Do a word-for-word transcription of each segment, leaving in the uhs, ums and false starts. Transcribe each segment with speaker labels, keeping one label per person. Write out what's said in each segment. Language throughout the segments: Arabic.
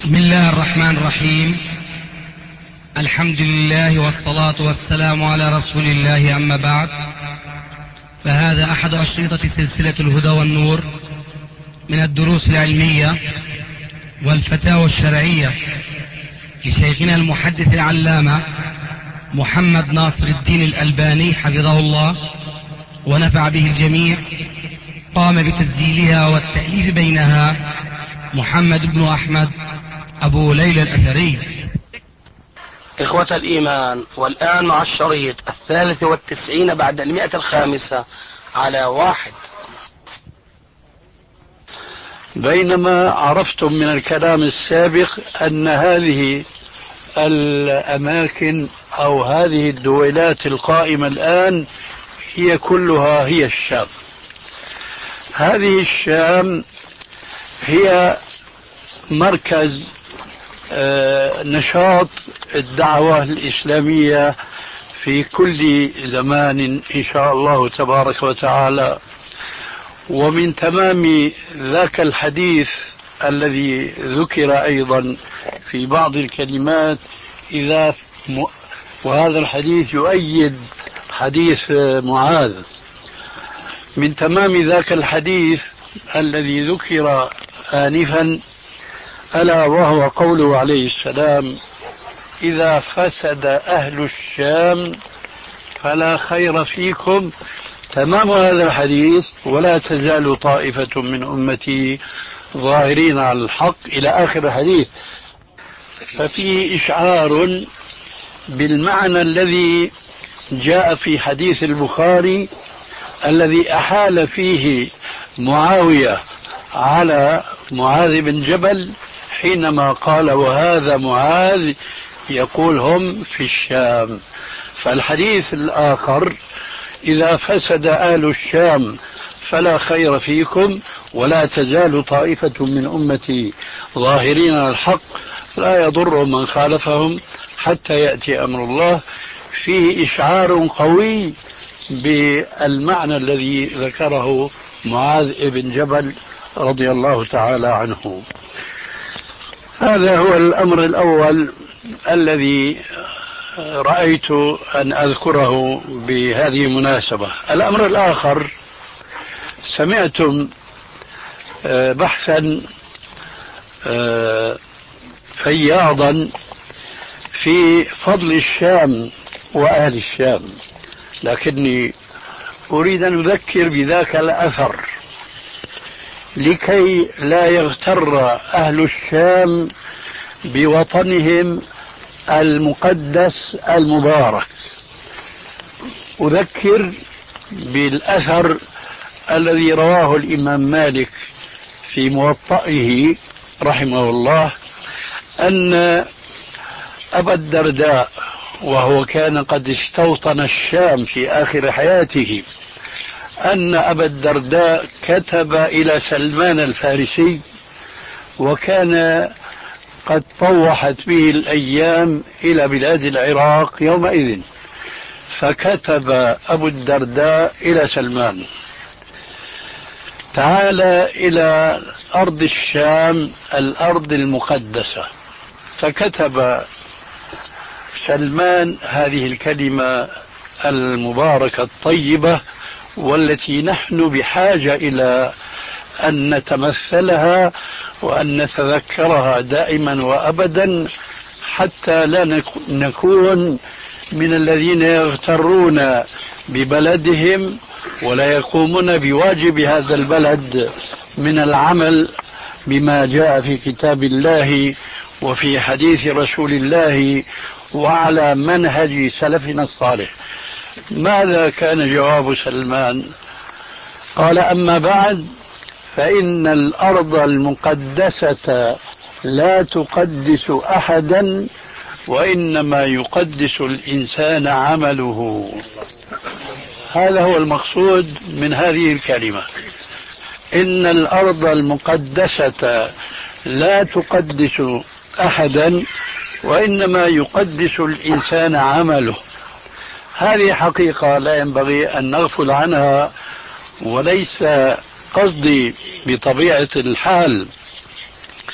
Speaker 1: بسم الله الرحمن الرحيم. الحمد لله والصلاة والسلام على رسول الله، أما بعد، فهذا أحد أشرطة سلسلة الهدى والنور من الدروس العلمية والفتاوى الشرعية لشيخنا المحدث العلامة محمد ناصر الدين الألباني حفظه الله ونفع به الجميع. قام بتسجيلها والتأليف بينها محمد بن أحمد أبو ليلى الأثري.
Speaker 2: إخوة الإيمان، والآن مع الشريط الثالث والتسعين بعد المئة الخامسة على واحد.
Speaker 3: بينما عرفتم من الكلام السابق أن هذه الأماكن أو هذه الدولات القائمة الآن هي كلها هي الشام. هذه الشام هي مركز نشاط الدعوة الإسلامية في كل زمان إن شاء الله تبارك وتعالى. ومن تمام ذاك الحديث الذي ذكر أيضا في بعض الكلمات إذا م... وهذا الحديث يؤيد حديث معاذ. من تمام ذاك الحديث الذي ذكر آنفا ألا وهو قوله عليه السلام: إذا فسد أهل الشام فلا خير فيكم. تمام هذا الحديث: ولا تزال طائفة من أمتي ظاهرين على الحق، إلى آخر الحديث. ففيه إشعار بالمعنى الذي جاء في حديث البخاري الذي أحال فيه معاوية على معاذ بن جبل حينما قال: وهذا معاذ يقول هم في الشام. فالحديث الآخر: إذا فسد أهل الشام فلا خير فيكم ولا تزال طائفة من أمتي ظاهرين على الحق لا يضر من خالفهم حتى يأتي أمر الله. فيه إشعار قوي بالمعنى الذي ذكره معاذ بن جبل رضي الله تعالى عنه. هذا هو الأمر الأول الذي رأيت أن أذكره بهذه المناسبة. الأمر الآخر: سمعتم بحثا فياضا في فضل الشام وأهل الشام، لكني أريد أن أذكر بذاك الأثر لكي لا يغتر أهل الشام بوطنهم المقدس المبارك. أذكر بالأثر الذي رواه الإمام مالك في موطئه رحمه الله أن أبا الدرداء، وهو كان قد استوطن الشام في آخر حياته، أن أبا الدرداء كتب إلى سلمان الفارسي، وكان قد طوحت به الأيام إلى بلاد العراق يومئذ، فكتب أبو الدرداء إلى سلمان: تعال إلى أرض الشام الأرض المقدسة. فكتب سلمان هذه الكلمة المباركة الطيبة، والتي نحن بحاجة إلى أن نتمثلها وأن نتذكرها دائما وأبدا، حتى لا نكون من الذين يغترون ببلدهم ولا يقومون بواجب هذا البلد من العمل بما جاء في كتاب الله وفي حديث رسول الله وعلى منهج سلفنا الصالح. ماذا كان جواب سلمان؟ قال: أما بعد، فإن الأرض المقدسة لا تقدس أحدا، وإنما يقدس الإنسان عمله. هذا هو المقصود من هذه الكلمة: إن الأرض المقدسة لا تقدس أحدا، وإنما يقدس الإنسان عمله. هذه حقيقة لا ينبغي أن نغفل عنها، وليس قصدي بطبيعة الحال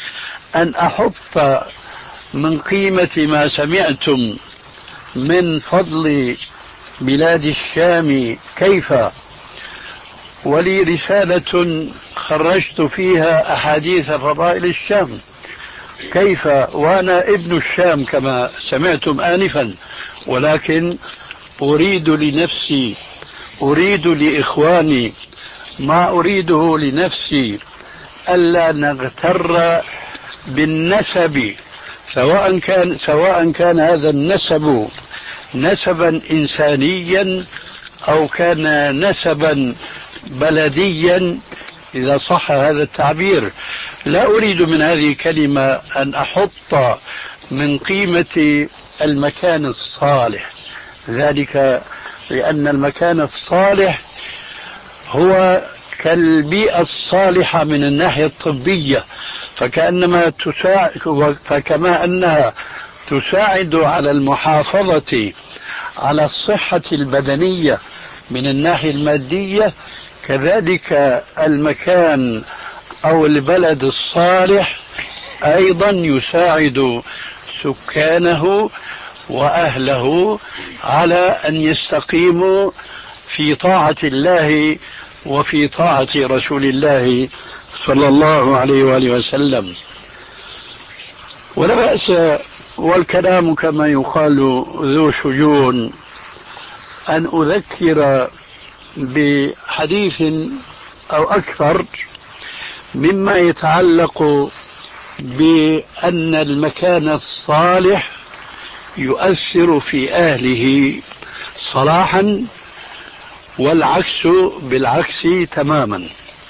Speaker 3: أن أحط من قيمة ما سمعتم من فضل بلاد الشام كيف، ولي رسالة خرجت فيها أحاديث فضائل الشام كيف، وأنا ابن الشام كما سمعتم آنفا، ولكن أريد لنفسي، أريد لإخواني ما أريده لنفسي، ألا نغتر بالنسب، سواء كان سواء كان هذا النسب نسبا إنسانيا أو كان نسبا بلديا، إذا صح هذا التعبير. لا أريد من هذه الكلمة أن أحط من قيمة المكان الصالح، ذلك لأن المكان الصالح هو كالبيئة الصالحة من الناحية الطبية، فكأنما تساعد، فكما أنها تساعد على المحافظة على الصحة البدنية من الناحية المادية، كذلك المكان أو البلد الصالح أيضا يساعد سكانه وأهله على أن يستقيموا في طاعة الله وفي طاعة رسول الله صلى الله عليه وآله وسلم. ولا بأس، والكلام كما يقال ذو شجون، أن أذكر بحديث أو أكثر مما يتعلق بأن المكان الصالح يؤثر في أهله صلاحا، والعكس بالعكس تماما.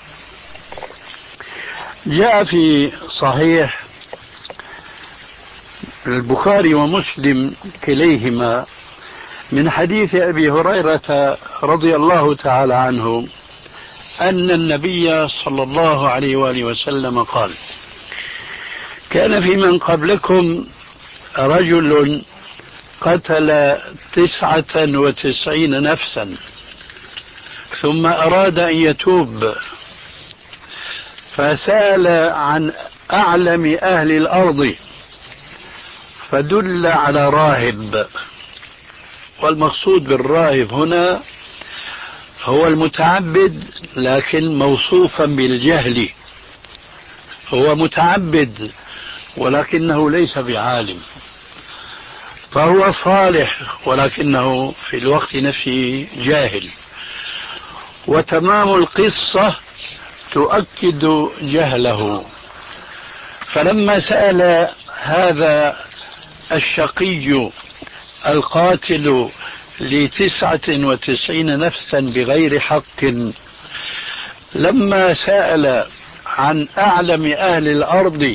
Speaker 3: جاء في صحيح البخاري ومسلم كليهما من حديث أبي هريرة رضي الله تعالى عنه أن النبي صلى الله عليه وآله وسلم قال: كان في من قبلكم رجل قتل تسعة وتسعين نفسا ثم أراد أن يتوب، فسأل عن أعلم أهل الأرض فدل على راهب، والمقصود بالراهب هنا هو المتعبد لكن موصوفا بالجهل، هو متعبد ولكنه ليس بعالم، فهو صالح ولكنه في الوقت نفسه جاهل. وتمام القصة تؤكد جهله. فلما سأل هذا الشقي القاتل لتسعة وتسعين نفسا بغير حق، لما سأل عن أعلم أهل الأرض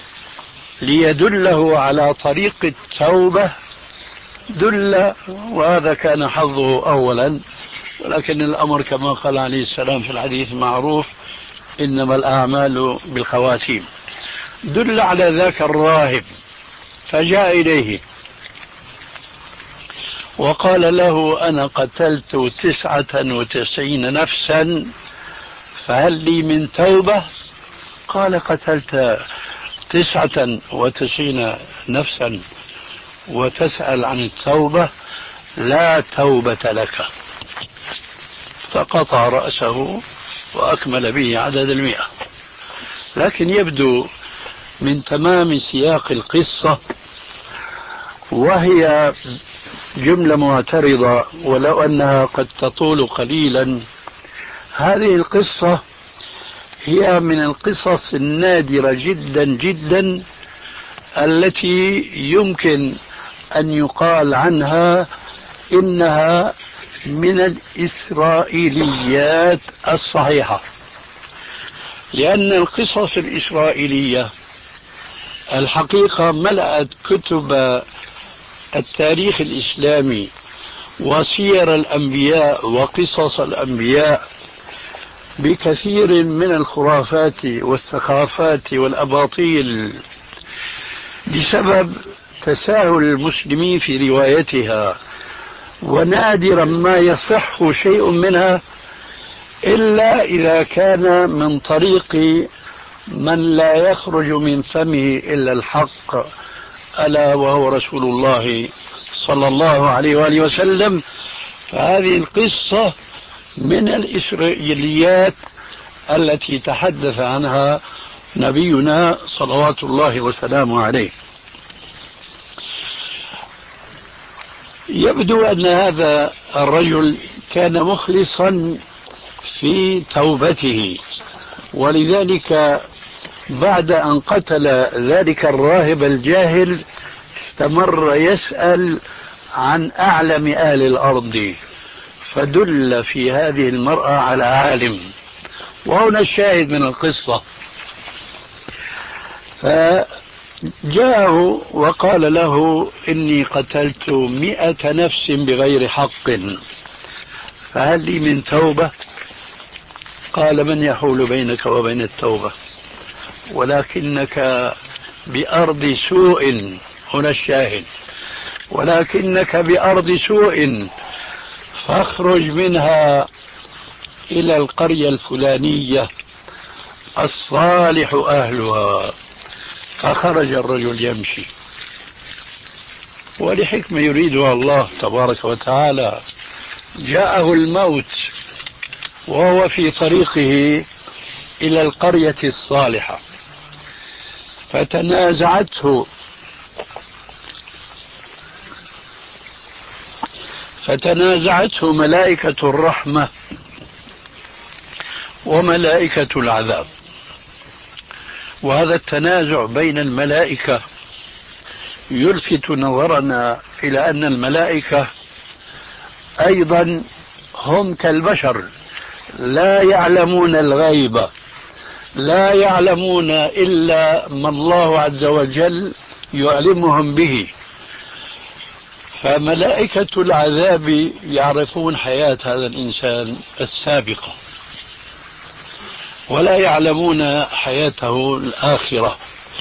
Speaker 3: ليدله على طريق التوبة دل، وهذا كان حظه أولا، ولكن الأمر كما قال عليه السلام في الحديث معروف: إنما الأعمال بالخواتيم. دل على ذاك الراهب فجاء إليه وقال له: أنا قتلت تسعة وتسعين نفسا فهل لي من توبة؟ قال: قتلت تسعة وتسعين نفسا وتسأل عن التوبة؟ لا توبة لك. فقطع رأسه وأكمل به عدد المئة. لكن يبدو من تمام سياق القصة، وهي جملة معترضة ولو أنها قد تطول قليلا، هذه القصة هي من القصص النادرة جدا جدا التي يمكن أن يقال عنها إنها من الإسرائيليات الصحيحة، لأن القصص الإسرائيلية الحقيقة ملأت كتب التاريخ الإسلامي وسير الأنبياء وقصص الأنبياء بكثير من الخرافات والسخافات والأباطيل بسبب تساهل المسلمين في روايتها، ونادرا ما يصح شيء منها إلا إذا كان من طريق من لا يخرج من فمه إلا الحق، ألا وهو رسول الله صلى الله عليه وآله وسلم. فهذه القصة من الإسرائيليات التي تحدث عنها نبينا صلوات الله وسلامه عليه. يبدو أن هذا الرجل كان مخلصا في توبته، ولذلك بعد أن قتل ذلك الراهب الجاهل استمر يسأل عن أعلم أهل الأرض، فدل في هذه المرأة على عالم. وهنا الشاهد من القصة. فجاءه وقال له إني قتلت مئة نفس بغير حق، فهل لي من توبة؟ قال من يحول بينك وبين التوبة؟ ولكنك بأرض سوء، هنا الشاهد، ولكنك بأرض سوء فاخرج منها إلى القرية الفلانية الصالح أهلها. فخرج الرجل يمشي، ولحكمة يريدها الله تبارك وتعالى جاءه الموت وهو في طريقه إلى القرية الصالحة، فتنازعته فتنازعته ملائكة الرحمة وملائكة العذاب. وهذا التنازع بين الملائكة يلفت نظرنا إلى أن الملائكة أيضا هم كالبشر، لا يعلمون الغيب، لا يعلمون إلا ما الله عز وجل يعلمهم به. فملائكة العذاب يعرفون حياة هذا الإنسان السابقة ولا يعلمون حياته الآخرة،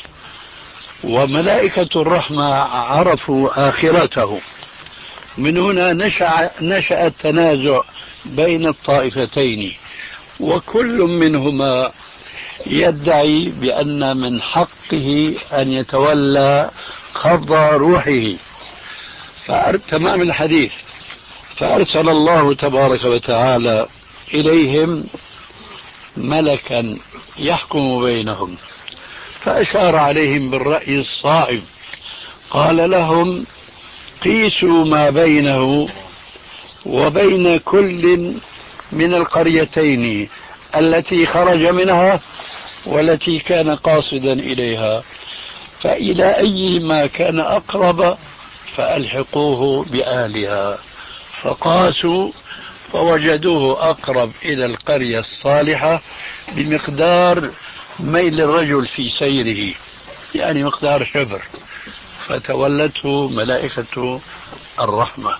Speaker 3: وملائكة الرحمة عرفوا آخرته. من هنا نشأ, نشأ التنازع بين الطائفتين، وكل منهما يدعي بأن من حقه أن يتولى قبض روحه. تمام الحديث. فأرسل الله تبارك وتعالى إليهم ملكا يحكم بينهم، فأشار عليهم بالرأي الصائب، قال لهم قيسوا ما بينه وبين كل من القريتين التي خرج منها والتي كان قاصدا إليها، فإلى أيهما كان أقرب فألحقوه بأهلها. فقاسوا فوجدوه أقرب إلى القرية الصالحة بمقدار ميل الرجل في سيره، يعني مقدار شبر، فتولته ملائكة الرحمة.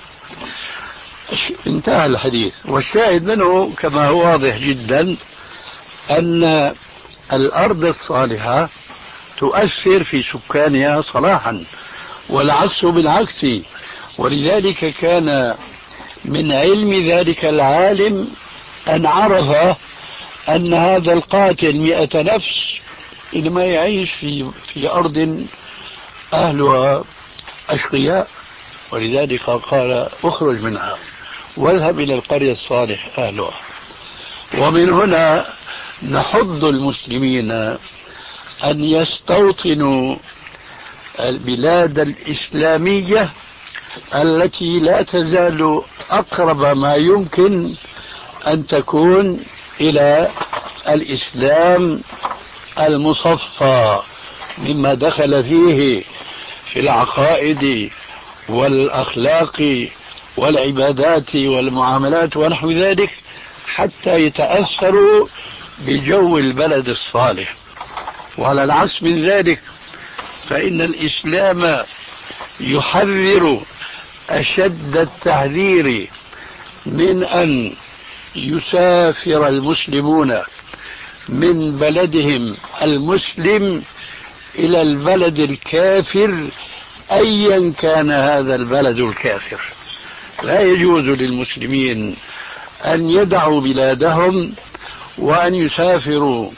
Speaker 3: انتهى الحديث. والشاهد منه كما هو واضح جدا أن الأرض الصالحة تؤثر في سكانها صلاحا، والعكس بالعكس. ولذلك كان من علم ذلك العالم أن عرف أن هذا القاتل مئة نفس إنما يعيش في, في أرض أهلها أشقياء، ولذلك قال اخرج منها واذهب إلى القرية الصالح أهلها. ومن هنا نحض المسلمين أن يستوطنوا البلاد الإسلامية التي لا تزال أقرب ما يمكن أن تكون إلى الإسلام المصفى مما دخل فيه في العقائد والأخلاق والعبادات والمعاملات ونحو ذلك، حتى يتأثروا بجو البلد الصالح. وعلى العكس من ذلك فإن الإسلام يحذر أشد التحذير من أن يسافر المسلمون من بلدهم المسلم إلى البلد الكافر أيا كان هذا البلد الكافر. لا يجوز للمسلمين أن يدعوا بلادهم وأن يسافروا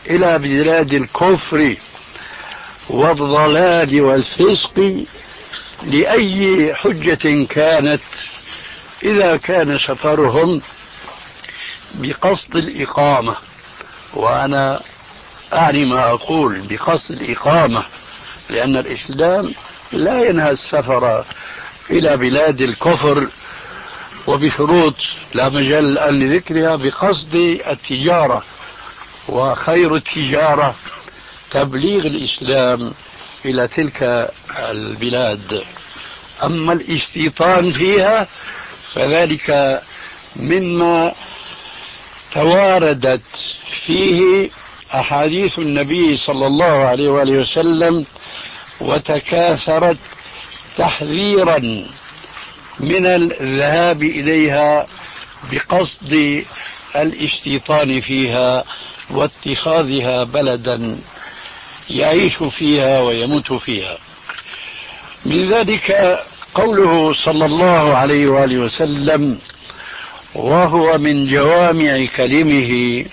Speaker 3: إلى بلاد الكفر والضلال والفسق لأي حجة كانت، إذا كان سفرهم بقصد الإقامة. وأنا أعني ما أقول بقصد الإقامة، لأن الإسلام لا ينهى السفر إلى بلاد الكفر وبشروط لا مجال الآن لذكرها بقصد التجارة، وخير التجارة تبليغ الإسلام إلى تلك البلاد. أما الاستيطان فيها فذلك مما تواردت فيه أحاديث النبي صلى الله عليه وآله وسلم وتكاثرت تحذيرا من الذهاب إليها بقصد الاستيطان فيها واتخاذها بلدا يعيش فيها ويموت فيها. من ذلك قوله صلى الله عليه وآله وسلم وهو من جوامع كلمه: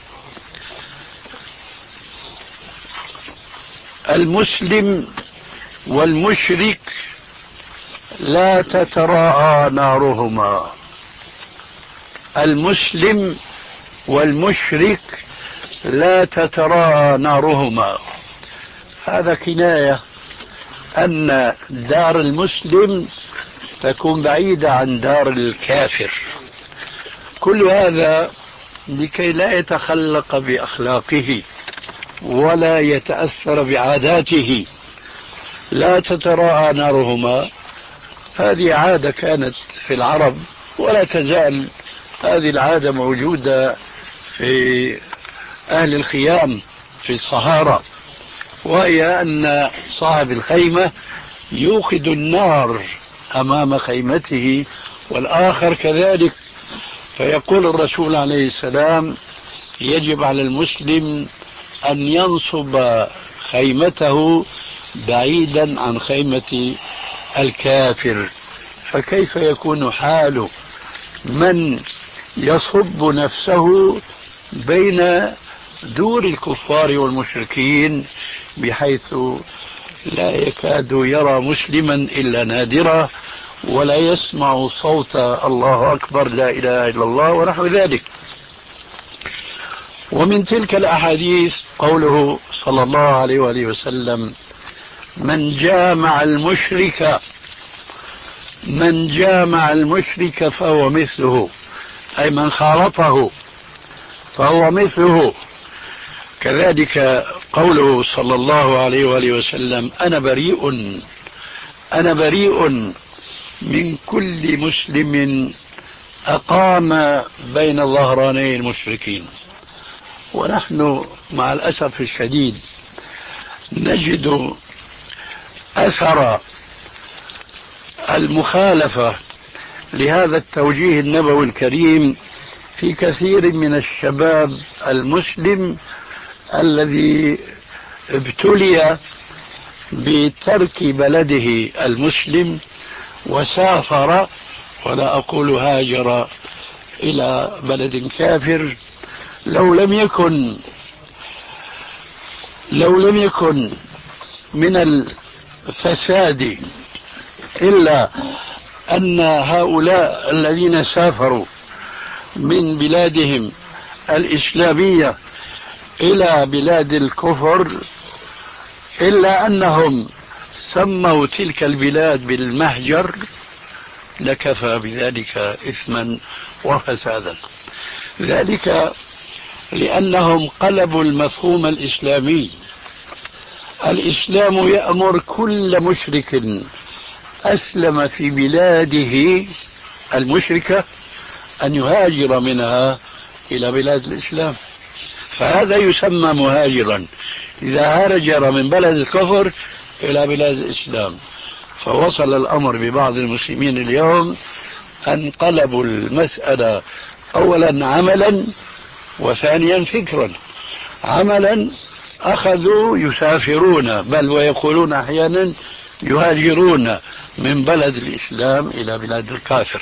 Speaker 3: المسلم والمشرك لا تتراءى نارهما. المسلم والمشرك لا تتراءى نارهما. هذا كناية أن دار المسلم تكون بعيدة عن دار الكافر. كل هذا لكي لا يتخلق بأخلاقه ولا يتأثر بعاداته. لا تتراءى نارهما، هذه عادة كانت في العرب ولا تزال هذه العادة موجودة في أهل الخيام في الصحارى، وهي أن صاحب الخيمة يوقد النار أمام خيمته والآخر كذلك. فيقول الرسول عليه السلام: يجب على المسلم أن ينصب خيمته بعيدا عن خيمة الكافر. فكيف يكون حال من يصب نفسه بين دور الكفار والمشركين بحيث لا يكاد يرى مسلما إلا نادرا ولا يسمع صوت الله أكبر لا إله إلا الله ونحو ذلك. ومن تلك الأحاديث قوله صلى الله عليه وآله وسلم: من جامع المشرك من جامع المشرك فهو مثله، أي من خالطه فهو مثله. كذلك قوله صلى الله عليه وآله وسلم: أنا بريء أنا بريء من كل مسلم أقام بين ظهراني المشركين. ونحن مع الأسف الشديد نجد أثر المخالفة لهذا التوجيه النبوي الكريم في كثير من الشباب المسلم الذي ابتلي بترك بلده المسلم وسافر، ولا أقول هاجر، إلى بلد كافر. لو لم يكن لو لم يكن من الفساد إلا أن هؤلاء الذين سافروا من بلادهم الإسلامية إلى بلاد الكفر، إلا أنهم سموا تلك البلاد بالمهجر، لكفى بذلك إثما وفسادا. ذلك لأنهم قلبوا المفهوم الإسلامي. الإسلام يأمر كل مشرك أسلم في بلاده المشركة أن يهاجر منها إلى بلاد الإسلام، فهذا يسمى مهاجرا إذا هاجر من بلد الكفر إلى بلاد الإسلام. فوصل الأمر ببعض المسلمين اليوم أن قلبوا المسألة أولا عملا وثانيا فكرا. عملا أخذوا يسافرون، بل ويقولون أحيانا يهاجرون من بلد الإسلام إلى بلاد الكافر،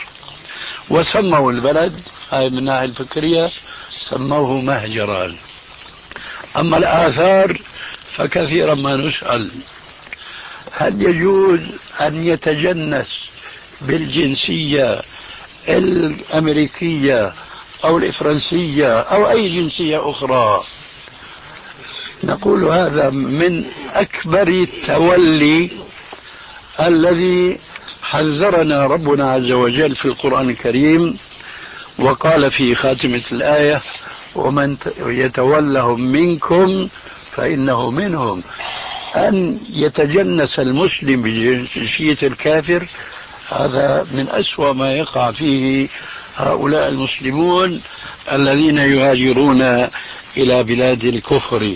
Speaker 3: وسموا البلد هاي من الناحية الفكرية سموه مهجرا. أما الآثار فكثيرا ما نسأل هل يجوز أن يتجنس بالجنسية الأمريكية أو الفرنسية أو أي جنسية أخرى؟ نقول هذا من أكبر التولي الذي حذرنا ربنا عز وجل في القرآن الكريم، وقال في خاتمة الآية: ومن يتولهم منكم فإنه منهم. أن يتجنس المسلم بجنسية الكافر هذا من أسوأ ما يقع فيه هؤلاء المسلمون الذين يهاجرون إلى بلاد الكفر.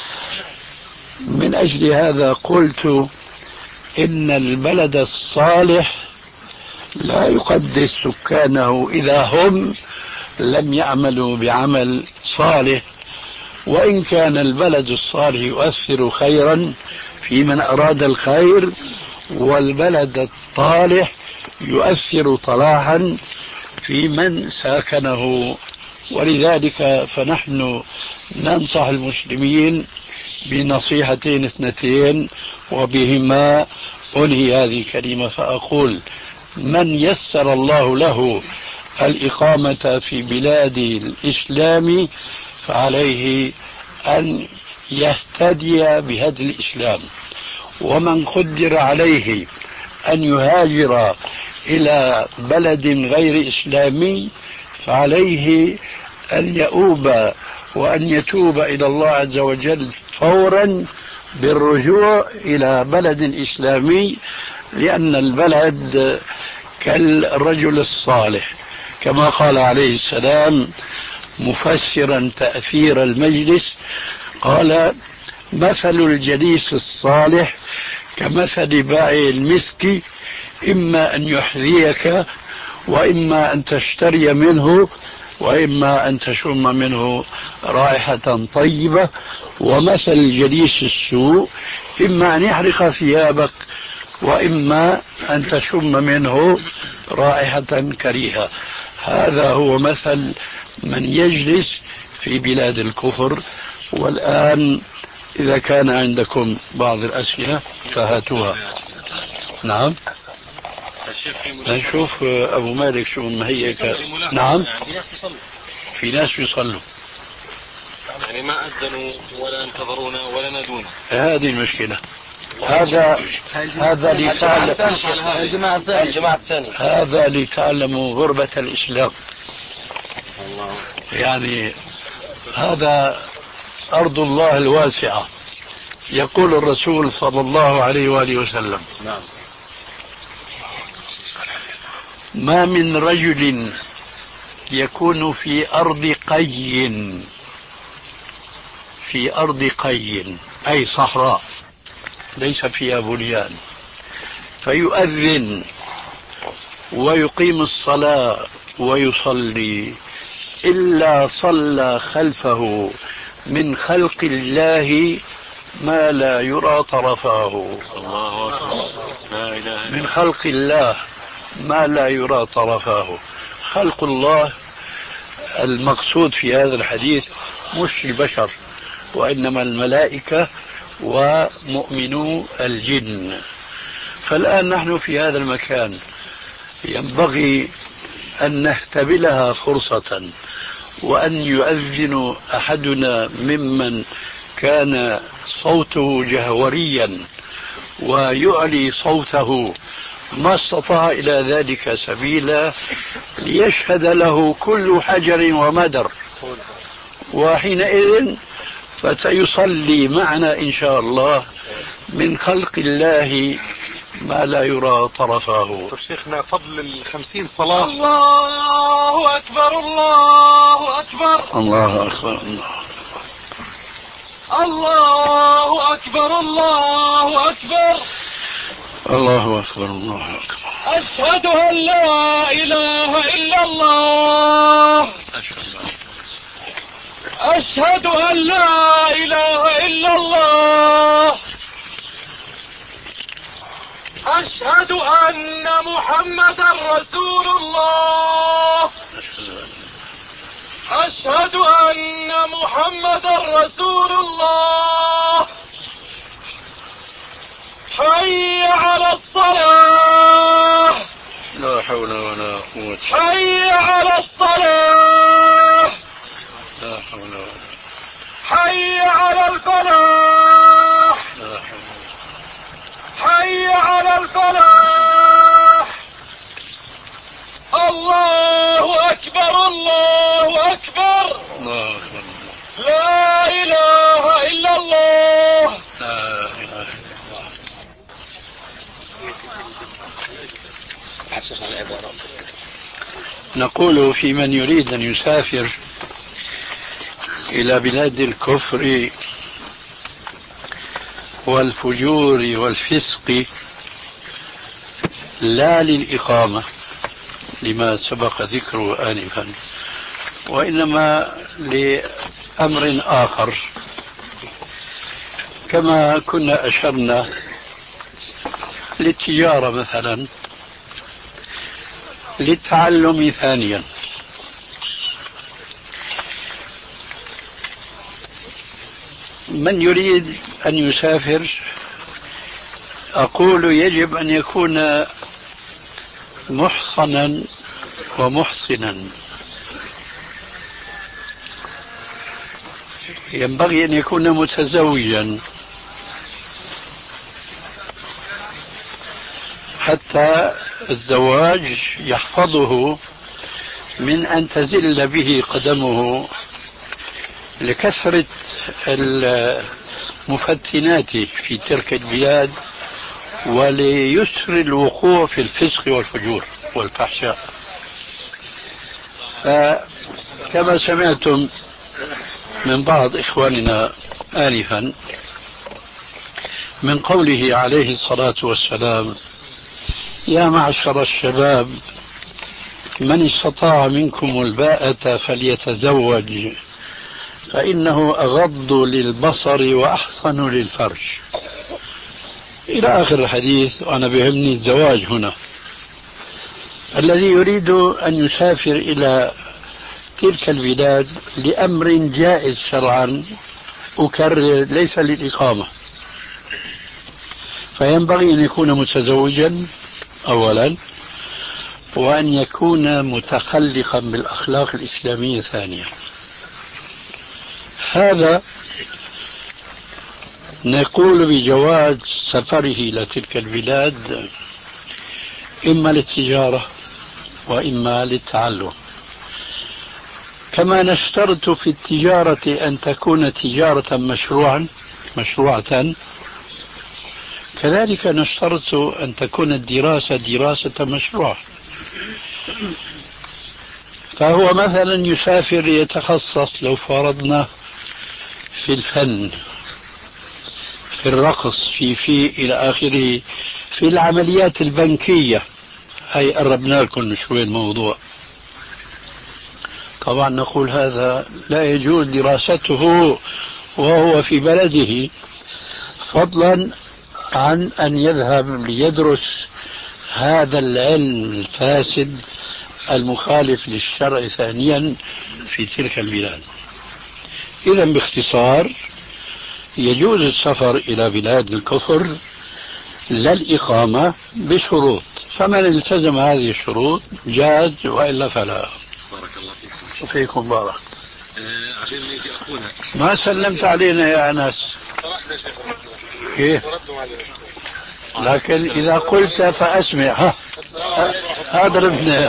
Speaker 3: من أجل هذا قلت إن البلد الصالح لا يقدس سكانه إذا هم لم يعملوا بعمل صالح، وإن كان البلد الصالح يؤثر خيرا في من أراد الخير، والبلد الطالح يؤثر طلاحا في من ساكنه. ولذلك فنحن ننصح المسلمين بنصيحتين اثنتين وبهما أنهي هذه الكلمة، فأقول: من يسر الله له الإقامة في بلاد الإسلام فعليه أن يهتدي بهدي الإسلام، ومن قدر عليه أن يهاجر إلى بلد غير إسلامي فعليه أن يؤوب وأن يتوب إلى الله عز وجل فورا بالرجوع إلى بلد إسلامي، لأن البلد كالرجل الصالح كما قال عليه السلام مفسرا تأثير المجلس، قال: مثل الجليس الصالح كمثل بائع المسك، إما أن يحذيك وإما أن تشتري منه وإما أن تشم منه رائحة طيبة، ومثل الجليس السوء إما أن يحرق ثيابك وإما أن تشم منه رائحة كريهة. هذا هو مثل من يجلس في بلاد الكفر. والآن إذا كان عندكم بعض الأسئلة فهاتوها. نعم، نشوف أبو مالك شو مهيك. نعم، في ناس يصلوا
Speaker 4: يعني ما أذنوا ولا انتظرونا ولا نادونا.
Speaker 3: هذه المشكلة. هذا هذا لتعلم
Speaker 2: الجماعة الثانية
Speaker 3: هذا لتعلموا غربة الإسلام. يعني هذا أرض الله الواسعة. يقول الرسول صلى الله عليه وآله وسلم: ما من رجل يكون في أرض قي في أرض قي أي صحراء ليس فيها بنيان، فيؤذن ويقيم الصلاة ويصلي، إلا صلى خلفه من خلق الله ما لا يرى طرفاه. من خلق الله ما لا يرى طرفاه. خلق الله المقصود في هذا الحديث مش البشر، وإنما الملائكة ومؤمنو الجن. فالآن نحن في هذا المكان ينبغي أن نهتبلها فرصة، وأن يؤذن أحدنا ممن كان صوته جهوريا ويعلي صوته ما استطاع إلى ذلك سبيلا، ليشهد له كل حجر ومدر، وحينئذ فسيصلي معنا إن شاء الله من خلق الله ما لا يرى طرفه.
Speaker 4: شيخنا فضل الخمسين صلاة. الله أكبر الله أكبر
Speaker 3: الله أكبر
Speaker 4: الله أكبر الله أكبر
Speaker 3: الله أكبر الله أكبر.
Speaker 4: أشهد أن لا إله إلا الله. أشهد أن لا إله إلا الله. أشهد أن محمدا رسول الله. أشهد أن محمدا رسول الله. حي على الصلاة.
Speaker 3: لا حول ولا قوة.
Speaker 4: حي على الصلاة.
Speaker 3: لا حول ولا.
Speaker 4: حي على الفلاح.
Speaker 3: لا حول.
Speaker 4: حي على الفلاح. الله أكبر الله أكبر.
Speaker 3: الله أكبر.
Speaker 4: لا إله إلا الله.
Speaker 3: لا إله إلا الله. نقول في من يريد أن يسافر إلى بلاد الكفر والفجور والفسق لا للإقامة لما سبق ذكره آنفا، وإنما لأمر آخر كما كنا أشرنا، للتجارة مثلا، للتعلم ثانيا. من يريد أن يسافر أقول يجب أن يكون محصنا ومحسنا، ينبغي أن يكون متزوجا حتى الزواج يحفظه من أن تزل به قدمه لكثرة المفتنات في تلك البلاد وليسر الوقوع في الفسق والفجور والفحشاء. كما سمعتم من بعض إخواننا آنفا من قوله عليه الصلاة والسلام: يا معشر الشباب من استطاع منكم الباءة فليتزوج فإنه أغض للبصر وأحصن للفرج، إلى آخر الحديث. وأنا بيهمني الزواج هنا. الذي يريد أن يسافر إلى تلك البلاد لأمر جائز شرعا، أكرر، ليس للإقامة، فينبغي أن يكون متزوجا أولا، وأن يكون متخلقا بالأخلاق الإسلامية ثانيا. هذا نقول بجواز سفره إلى تلك البلاد إما للتجارة وإما للتعلم. كما نشترط في التجارة أن تكون تجارة مشروعا مشروعة، كذلك نشترط أن تكون الدراسة دراسة مشروعة. فهو مثلا يسافر يتخصص لو فرضنا في الفن، في الرقص، في في إلى آخره، في العمليات البنكية. هاي قربنا لكم شوي الموضوع. طبعا نقول هذا لا يجوز دراسته وهو في بلده، فضلا عن أن يذهب ليدرس هذا العلم الفاسد المخالف للشرع ثانيا في تلك البلاد. إذا باختصار يجوز السفر إلى بلاد الكفر لا الإقامة بشروط، فمن التزم هذه الشروط جاز، وإلا فلا.
Speaker 4: بارك الله فيكم.
Speaker 3: وفيكم بارك.
Speaker 4: أه عشان يجي أخونا.
Speaker 3: ما سلمت علينا يا أنس.
Speaker 4: طرحنا شيخ
Speaker 3: إيه؟ لكن إذا قلت فأسمع. ها هذا ربنا.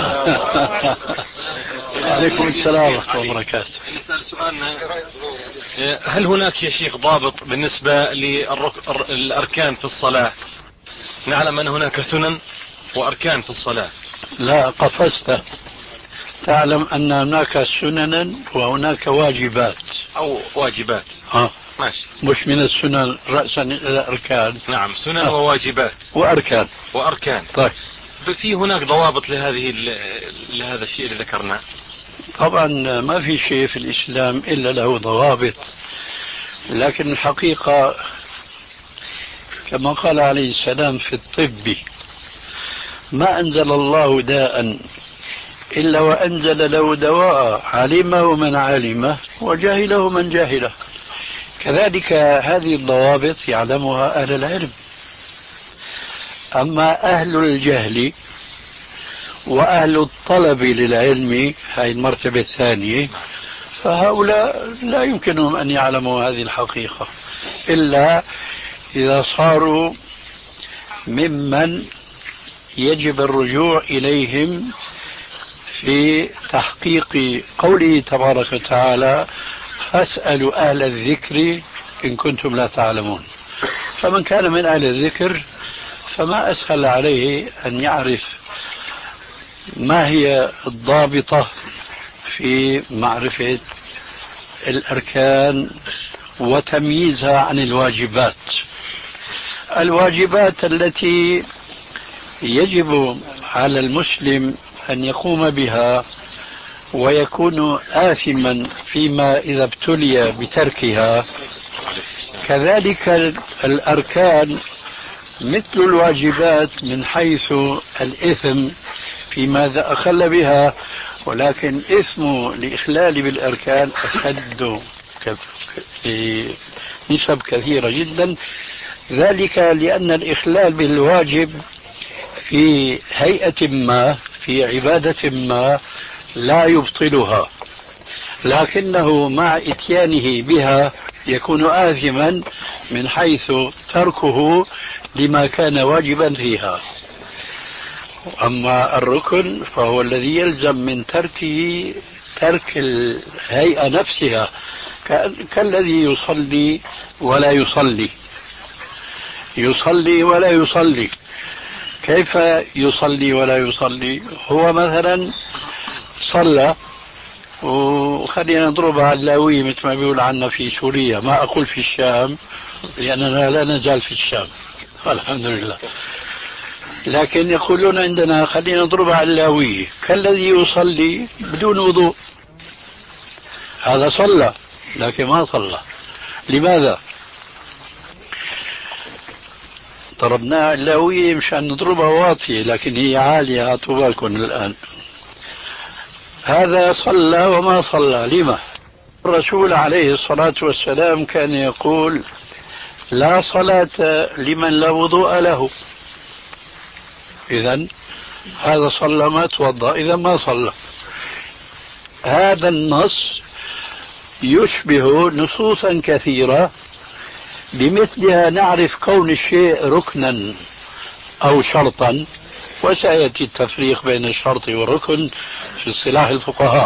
Speaker 3: عليكم السلام ورحمة الله وبركاته.
Speaker 4: نسأل سؤالنا: هل هناك يا شيخ ضابط بالنسبة للأركان في الصلاة؟ نعلم أن هناك سنن وأركان في الصلاة.
Speaker 3: لا قفزت. تعلم أن هناك سننا وهناك واجبات.
Speaker 4: أو واجبات.
Speaker 3: ها
Speaker 4: ماشي.
Speaker 3: مش من السنن رأسا إلى الأركان.
Speaker 4: نعم، سنن آه. وواجبات
Speaker 3: وأركان.
Speaker 4: وأركان.
Speaker 3: طيب.
Speaker 4: في هناك ضوابط لهذه لهذا الشيء اللي ذكرناه؟
Speaker 3: طبعا ما في شيء في الإسلام إلا له ضوابط، لكن الحقيقة كما قال عليه السلام في الطب: ما أنزل الله داء إلا وأنزل له دواء، علمه من علمه وجهله من جهله. كذلك هذه الضوابط يعلمها أهل العلم. أما أهل الجهل وأهل الطلب للعلم، هذه المرتبة الثانية، فهؤلاء لا يمكنهم أن يعلموا هذه الحقيقة إلا إذا صاروا ممن يجب الرجوع إليهم في تحقيق قوله تبارك وتعالى: فاسألوا أهل الذكر إن كنتم لا تعلمون. فمن كان من أهل الذكر فما أسهل عليه أن يعرف ما هي الضابطة في معرفة الأركان وتمييزها عن الواجبات. الواجبات التي يجب على المسلم أن يقوم بها ويكون آثما فيما إذا ابتلي بتركها، كذلك الأركان مثل الواجبات من حيث الإثم فيما إذا أخل بها، ولكن إثم الإخلال بالأركان أشد بنسب كثيرة جدا. ذلك لأن الإخلال بالواجب في هيئة ما، في عبادة ما، لا يبطلها، لكنه مع إتيانه بها يكون آثما من حيث تركه لما كان واجبا فيها. أما الركن فهو الذي يلزم من تركه ترك الهيئة نفسها، كالذي يصلي ولا يصلي يصلي ولا يصلي. كيف يصلي ولا يصلي؟ هو مثلا صلى، وخلينا نضربها على اللاوية مثل ما بيقول عنا في سوريا، ما أقول في الشام لأننا لا نزال في الشام الحمد لله، لكن يقولون عندنا خلينا نضربها على اللاوية، كالذي يصلي بدون وضوء. هذا صلى لكن ما صلى. لماذا؟ ضربناها اللاوية مشان نضربها واطية، لكن هي عالية، هاتوا بالكم الآن. هذا صلى وما صلى. لما؟ الرسول عليه الصلاة والسلام كان يقول: لا صلاة لمن لا وضوء له. إذن هذا صلى ما توضأ، إذا ما صلى. هذا النص يشبه نصوصا كثيرة بمثلها نعرف كون الشيء ركنا أو شرطا، وسيأتي التفريق بين الشرط والركن في اصطلاح الفقهاء.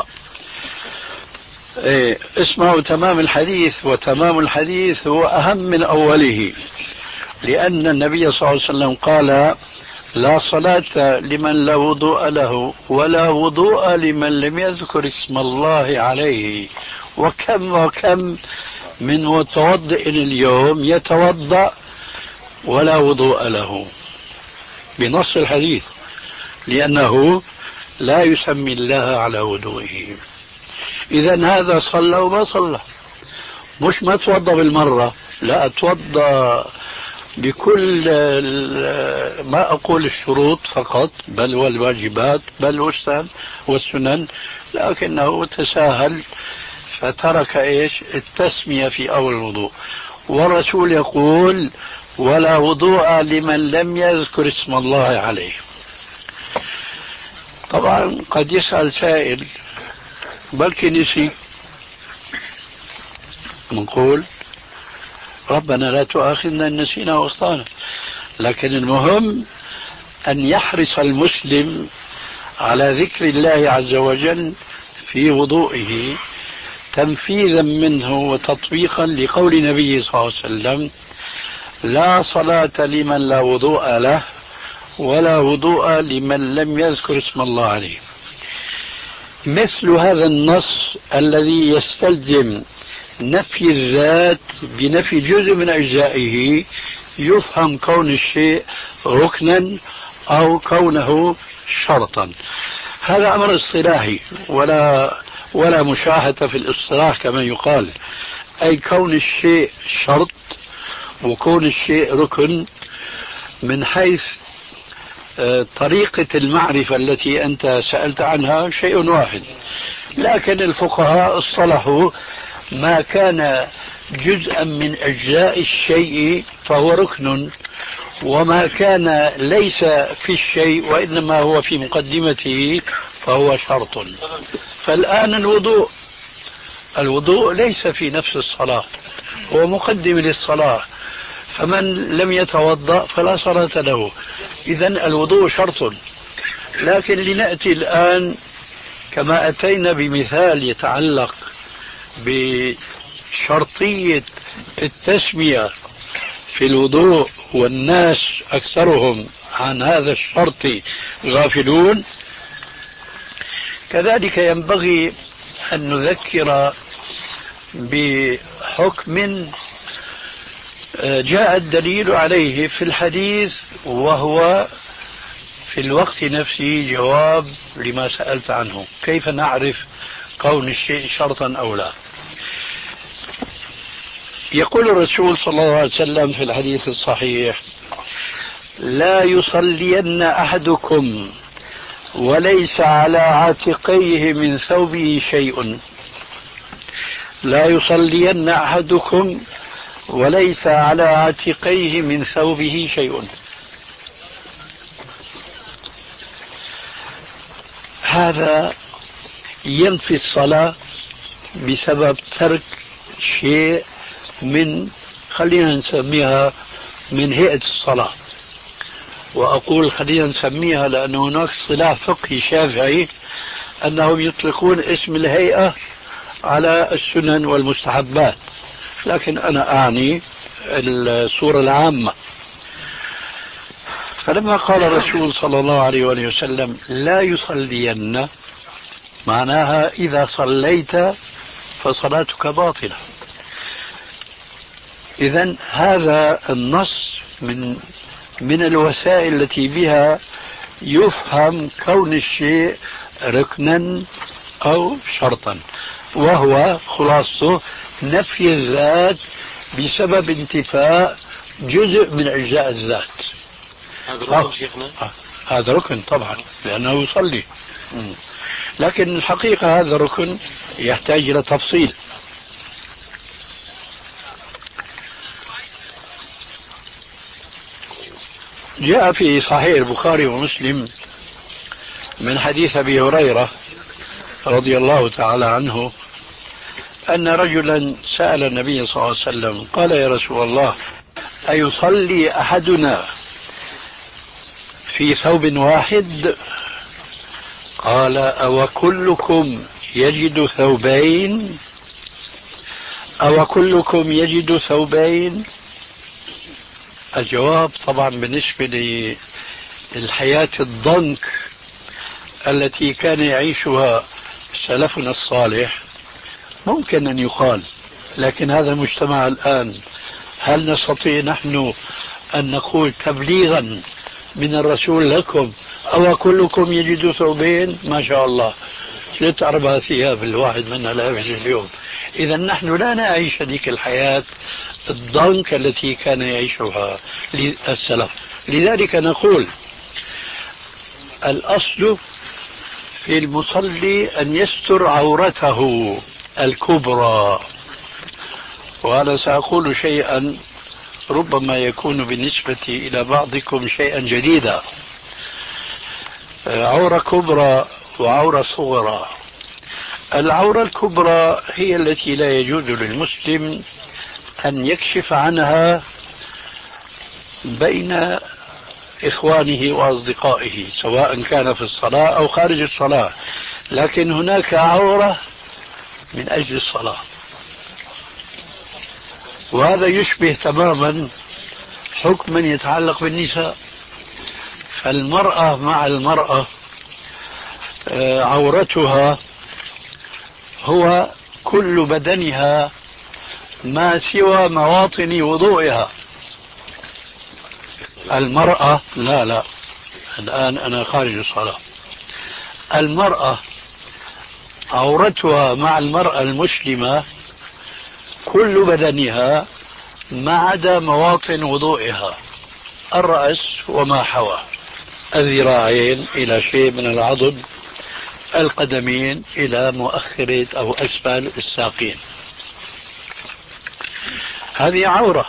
Speaker 3: إيه اسمعوا تمام الحديث، وتمام الحديث هو أهم من أوله، لأن النبي صلى الله عليه وسلم قال: لا صلاة لمن لا وضوء له ولا وضوء لمن لم يذكر اسم الله عليه. وكم وكم من متوضئ اليوم يتوضأ ولا وضوء له بنص الحديث، لأنه لا يسمي الله على وضوئه. إذن هذا صلى وما صلى، مش ما توضأ بالمرة، لا توضأ بكل ما أقول الشروط فقط، بل والواجبات، بل والسنن، لكنه تساهل فترك إيش التسمية في أول الوضوء. والرسول يقول: ولا وضوء لمن لم يذكر اسم الله عليه. طبعا قد يسأل سائل: بلكي نسي، نقول: ربنا لا تؤاخذنا إن نسينا واخطأنا. لكن المهم أن يحرص المسلم على ذكر الله عز وجل في وضوئه تنفيذا منه وتطبيقا لقول النبي صلى الله عليه وسلم: لا صلاة لمن لا وضوء له ولا وضوء لمن لم يذكر اسم الله عليه. مثل هذا النص الذي يستلزم نفي الذات بنفي جزء من أجزائه يفهم كون الشيء ركنا أو كونه شرطا. هذا أمر اصطلاحي ولا ولا مشاهدة في الاصطلاح كما يقال، أي كون الشيء شرط وكون الشيء ركن من حيث طريقة المعرفة التي أنت سألت عنها شيء واحد، لكن الفقهاء اصطلحوا ما كان جزءا من أجزاء الشيء فهو ركن، وما كان ليس في الشيء وإنما هو في مقدمته فهو شرط. فالآن الوضوء الوضوء ليس في نفس الصلاة، هو مقدم للصلاة، فمن لم يتوضأ فلا صلاة له. إذن الوضوء شرط. لكن لنأتي الآن كما أتينا بمثال يتعلق بشرطية التسمية في الوضوء والناس أكثرهم عن هذا الشرط غافلون، كذلك ينبغي أن نذكر بحكم جاء الدليل عليه في الحديث، وهو في الوقت نفسه جواب لما سألت عنه: كيف نعرف كون الشيء شرطا أو لا؟ يقول الرسول صلى الله عليه وسلم في الحديث الصحيح: لا يصلين أحدكم وليس على عاتقيه من ثوبه شيء. لا يصلين أحدكم وليس على عاتقيه من ثوبه شيء. هذا ينفي الصلاة بسبب ترك شيء من، خلينا نسميها من هيئة الصلاة. وأقول خلينا نسميها لأن هناك اصطلاح فقهي شافعي أنهم يطلقون اسم الهيئة على السنن والمستحبات، لكن أنا أعني الصورة العامة. فلما قال الرسول صلى الله عليه وآله وسلم: لا يصلين، معناها إذا صليت فصلاتك باطلة. إذن هذا النص من من الوسائل التي بها يفهم كون الشيء ركنا أو شرطا، وهو خلاصته نفي الذات بسبب انتفاء جزء من أجزاء الذات.
Speaker 4: هذا ركن شيخنا؟
Speaker 3: هذا ركن طبعا لأنه يصلي، لكن الحقيقة هذا ركن يحتاج إلى تفصيل. جاء في صحيح البخاري ومسلم من حديث أبي هريرة رضي الله تعالى عنه أن رجلا سأل النبي صلى الله عليه وسلم قال: يا رسول الله، أيصلي أحدنا في ثوب واحد؟ قال: أو كلكم يجد ثوبين أو كلكم يجد ثوبين؟ الجواب طبعا بالنسبة للحياة الضنك التي كان يعيشها سلفنا الصالح ممكن أن يقال، لكن هذا المجتمع الآن هل نستطيع نحن أن نقول تبليغا من الرسول لكم أو كلكم يجد ثوبين؟ ما شاء الله ثلاث أربع ثياب الواحد منها لابس اليوم. إذا نحن لا نعيش هذيك الحياة الضنك التي كان يعيشها السلف. لذلك نقول الأصل في المصلي أن يستر عورته الكبرى. وأنا سأقول شيئا ربما يكون بالنسبة إلى بعضكم شيئا جديدا: عورة كبرى وعورة صغرى. العورة الكبرى هي التي لا يجوز للمسلم أن يكشف عنها بين إخوانه وأصدقائه سواء كان في الصلاة أو خارج الصلاة، لكن هناك عورة من أجل الصلاة، وهذا يشبه تماما حكما يتعلق بالنساء. فالمرأة مع المرأة عورتها هو كل بدنها ما سوى مواطن وضوئها. المرأة لا لا الآن أنا خارج الصلاة. المرأة عورتها مع المرأة المسلمة كل بدنها ما عدا مواطن وضوئها، الرأس وما حواه. الذراعين إلى شيء من العضد، القدمين إلى مؤخرة أو أسفل الساقين. هذه عورة،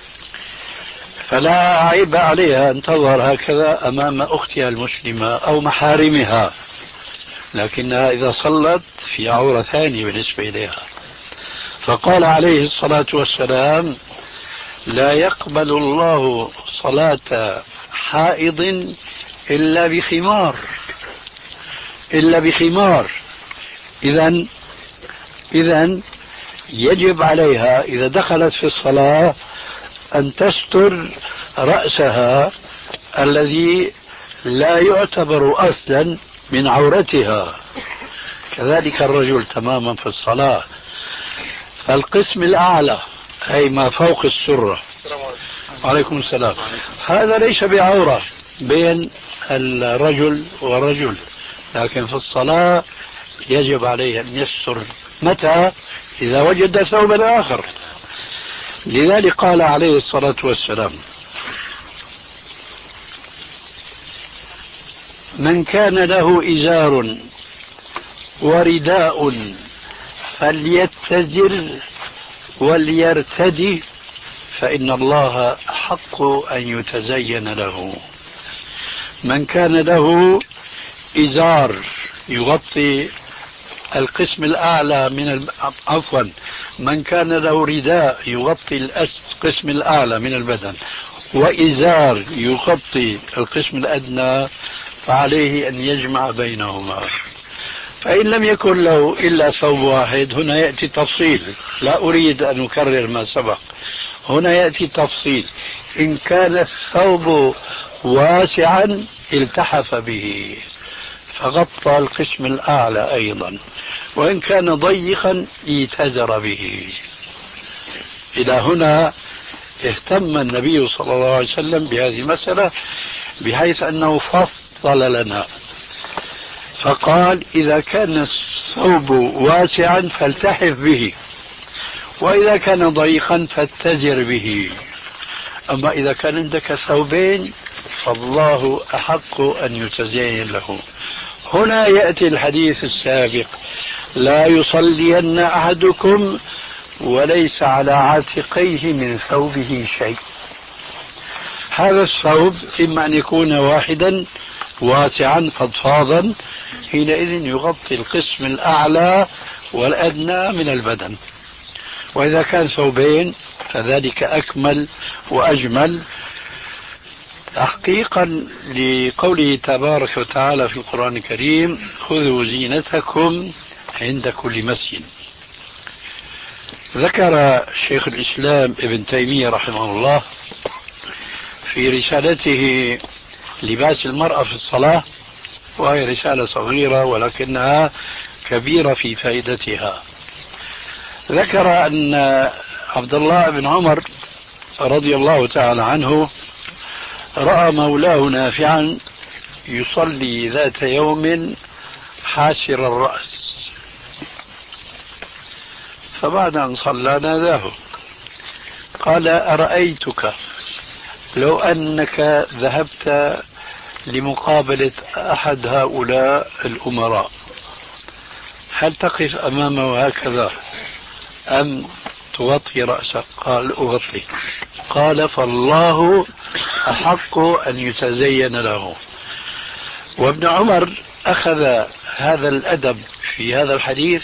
Speaker 3: فلا عيب عليها أن تظهر هكذا أمام أختها المسلمة أو محارمها، لكنها إذا صلت في عورة ثانية بالنسبة إليها. فقال عليه الصلاة والسلام: لا يقبل الله صلاة حائض إلا بخمار، إلا بخمار. إذن إذن يجب عليها إذا دخلت في الصلاة أن تستر رأسها الذي لا يعتبر أصلا من عورتها، كذلك الرجل تماما في الصلاة. فالقسم الأعلى أي ما فوق السرة، عليكم السلام، هذا ليس بعورة بين الرجل والرجل، لكن في الصلاة يجب عليه أن يستر. متى؟ إذا وجد ثوبا آخر. لذلك قال عليه الصلاة والسلام: من كان له إزار ورداء فليتزر وليرتدي فإن الله حق أن يتزين له. من كان له إزار يغطي القسم الأعلى من عفوا من كان له رداء يغطي القسم الأعلى من البدن وإزار يغطي القسم الأدنى، فعليه أن يجمع بينهما. فإن لم يكن له إلا ثوب واحد، هنا يأتي تفصيل، لا أريد أن أكرر ما سبق، هنا يأتي تفصيل. إن كان الثوب واسعا التحف به فغطى القسم الأعلى أيضا، وإن كان ضيقا اتزر به. إلى هنا اهتم النبي صلى الله عليه وسلم بهذه المسألة بحيث أنه فصل لنا، فقال: إذا كان الثوب واسعا فالتحف به، وإذا كان ضيقا فاتزر به. أما إذا كان عندك ثوبين فالله أحق أن يتزين له. هنا يأتي الحديث السابق: لا يصلين أحدكم وليس على عاتقيه من ثوبه شيء. هذا الثوب إما أن يكون واحدا واسعا فضفاضا، حينئذ يغطي القسم الأعلى والأدنى من البدن، وإذا كان ثوبين فذلك أكمل وأجمل، تحقيقا لقوله تبارك وتعالى في القرآن الكريم: خذوا زينتكم عند كل مسجد. ذكر شيخ الإسلام ابن تيمية رحمه الله في رسالته لباس المرأة في الصلاة، وهي رسالة صغيرة ولكنها كبيرة في فائدتها، ذكر أن عبد الله بن عمر رضي الله تعالى عنه رأى مولاه نافعا يصلي ذات يوم حاسر الرأس، فبعد أن صلى ناداه قال: أرأيتك لو أنك ذهبت لمقابلة أحد هؤلاء الأمراء، هل تقف أمامه هكذا أم تغطي رأسك؟ قال: أغطي. قال: فالله أحق أن يتزين له. وابن عمر أخذ هذا الأدب في هذا الحديث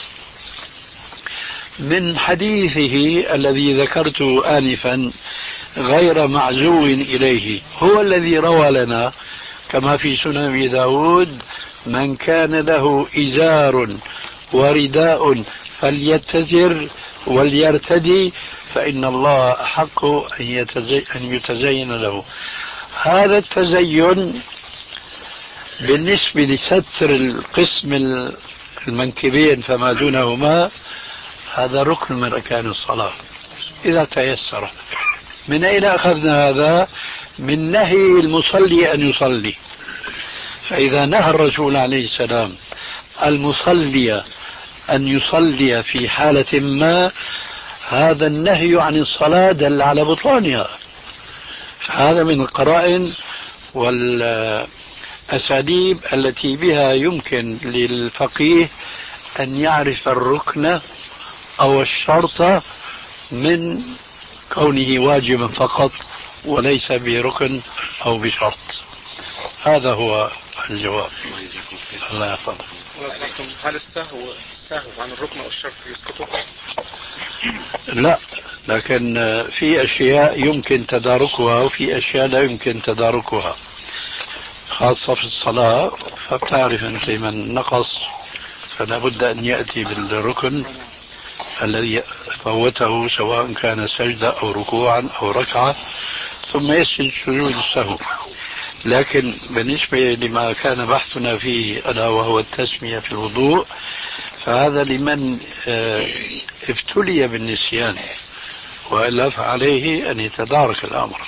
Speaker 3: من حديثه الذي ذكرته آنفا غير معزو إليه، هو الذي روى لنا كما في سنن أبي داود: من كان له إزار ورداء فليتزر وليرتدي فإن الله أحق أن يتزين له. هذا التزين بالنسبة لستر القسم المنكبين فما دونهما هذا ركن من أركان الصلاة إذا تيسر. من أين أخذنا هذا؟ من نهي المصلي أن يصلي. فإذا نهى الرسول عليه السلام المصلي أن يصلي في حالة ما، هذا النهي عن الصلاة دل على بطلانها، فهذا من القرائن والأساليب التي بها يمكن للفقيه أن يعرف الركن أو الشرط من كونه واجبا فقط وليس بركن أو بشرط. هذا هو الجواب. الله يحفظك.
Speaker 5: هل السهو السهو عن الركن أو الشرط يسقطه؟
Speaker 3: لا، لكن في أشياء يمكن تداركها وفي أشياء لا يمكن تداركها، خاصة في الصلاة. فبتعرف أنت من نقص فلا بد أن يأتي بالركن الذي فوته، سواء كان سجدة أو ركوعا أو ركعة، ثم يسجد سجود السهو. لكن بالنسبة لما كان بحثنا فيه ألا وهو التسمية في الوضوء، فهذا لمن ابتلي بالنسيان، وإلا فعليه أن يتدارك الأمر.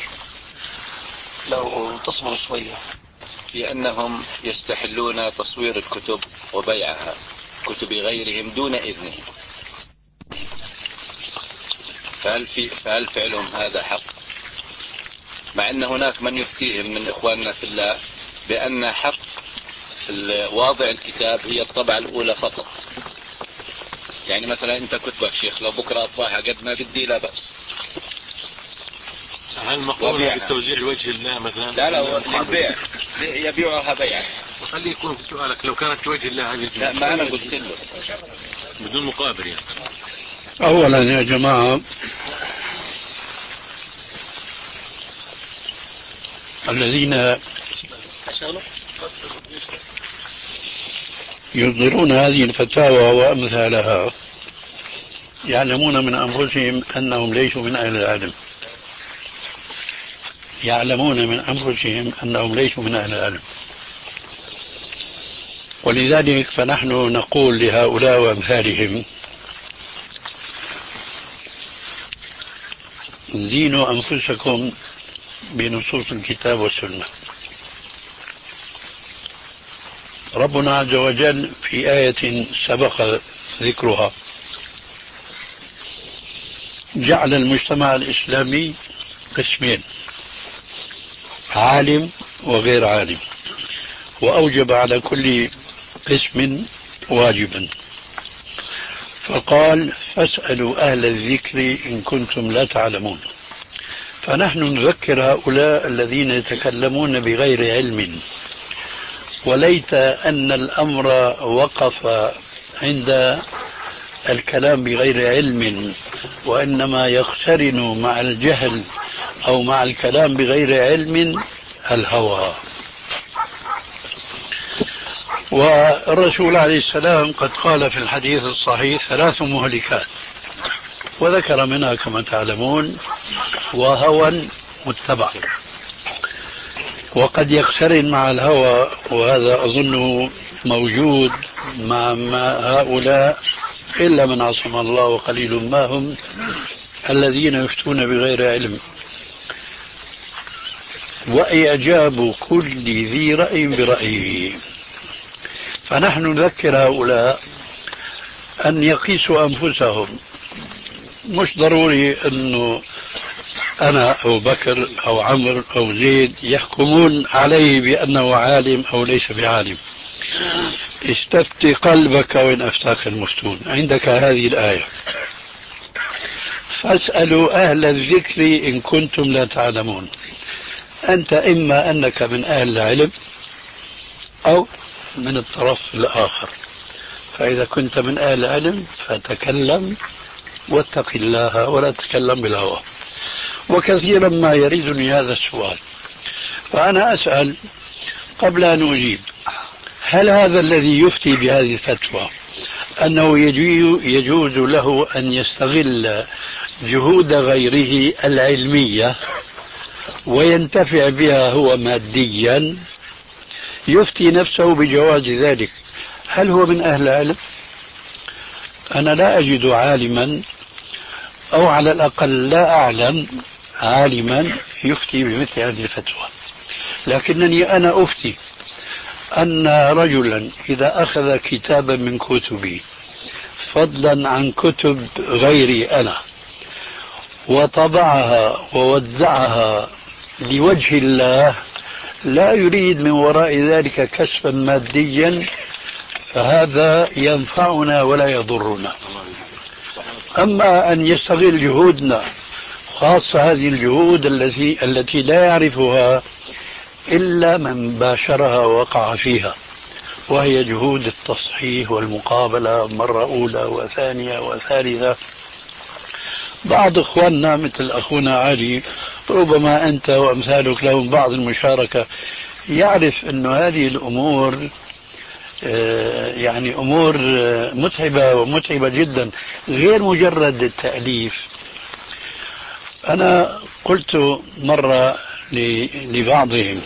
Speaker 2: لو تصبر شوية.
Speaker 6: في أنهم يستحلون تصوير الكتب وبيعها، كتب غيرهم دون إذنهم، فهل, في فهل فعلهم هذا حق؟ مع أن هناك من يفتيهم من إخواننا في الله بأن حق واضع الكتاب هي الطبعة الأولى فقط. يعني مثلا أنت كتبك شيخ لو بكرة أطبعها قد ما بدي لا بأس.
Speaker 4: هل مقولة بالتوزيع لوجه الله مثلا؟
Speaker 6: لا لا، للبيع، يبيعها بيعا.
Speaker 4: وخلي يكون في سؤالك لو كانت لوجه الله هذه الجملة.
Speaker 6: لا، ما أنا قلت له
Speaker 4: بدون مقابل يعني.
Speaker 3: أولا يا جماعة، الذين يصدرون هذه الفتاوى وأمثالها يعلمون من أنفسهم أنهم ليسوا من أهل العلم، يعلمون من أنفسهم أنهم ليسوا من أهل العلم. ولذلك فنحن نقول لهؤلاء وأمثالهم: زينوا أنفسكم بنصوص الكتاب والسنة. ربنا عز وجل في آية سبق ذكرها جعل المجتمع الإسلامي قسمين: عالم وغير عالم، وأوجب على كل قسم واجبا، فقال: فاسألوا أهل الذكر إن كنتم لا تعلمون. فنحن نذكر هؤلاء الذين يتكلمون بغير علم، وليت أن الأمر وقف عند الكلام بغير علم، وإنما يقترن مع الجهل أو مع الكلام بغير علم الهوى. والرسول عليه السلام قد قال في الحديث الصحيح: ثلاث مهلكات، وذكر منها كما تعلمون وهوى متبع. وقد يقترن مع الهوى، وهذا أظنه موجود مع هؤلاء إلا من عصم الله وقليل ما هم، الذين يفتون بغير علم، وإعجاب كل ذي رأي برأيه. فنحن نذكر هؤلاء أن يقيسوا أنفسهم. مش ضروري أنه أنا أو بكر أو عمرو أو زيد يحكمون عليه بأنه عالم أو ليس بعالم. استفتي قلبك وإن أفتاك المفتون. عندك هذه الآية: فاسألوا أهل الذكر إن كنتم لا تعلمون. أنت إما أنك من أهل العلم أو من الطرف الآخر، فإذا كنت من أهل العلم فتكلم واتق الله ولا تتكلم بالهوى. وكثيرا ما يريدني هذا السؤال، فأنا أسأل قبل أن أجيب: هل هذا الذي يفتي بهذه الفتوى أنه يجوز له أن يستغل جهود غيره العلمية وينتفع بها هو ماديا، يفتي نفسه بجواز ذلك، هل هو من أهل العلم؟ أنا لا أجد عالما، أو على الأقل لا أعلم عالما يفتي بمثل هذه الفتوى. لكنني أنا أفتي أن رجلا إذا أخذ كتابا من كتبي فضلا عن كتب غيري أنا وطبعها ووزعها لوجه الله لا يريد من وراء ذلك كسبا ماديا فهذا ينفعنا ولا يضرنا. أما أن يستغل جهودنا، خاصة هذه الجهود التي التي لا يعرفها إلا من باشرها ووقع فيها، وهي جهود التصحيح والمقابلة مرة أولى وثانية وثالثة. بعض إخواننا مثل أخونا علي، ربما أنت وأمثالك لهم بعض المشاركة، يعرف أن هذه الأمور يعني أمور متعبة ومتعبة جدا، غير مجرد التأليف. أنا قلت مرة لبعضهم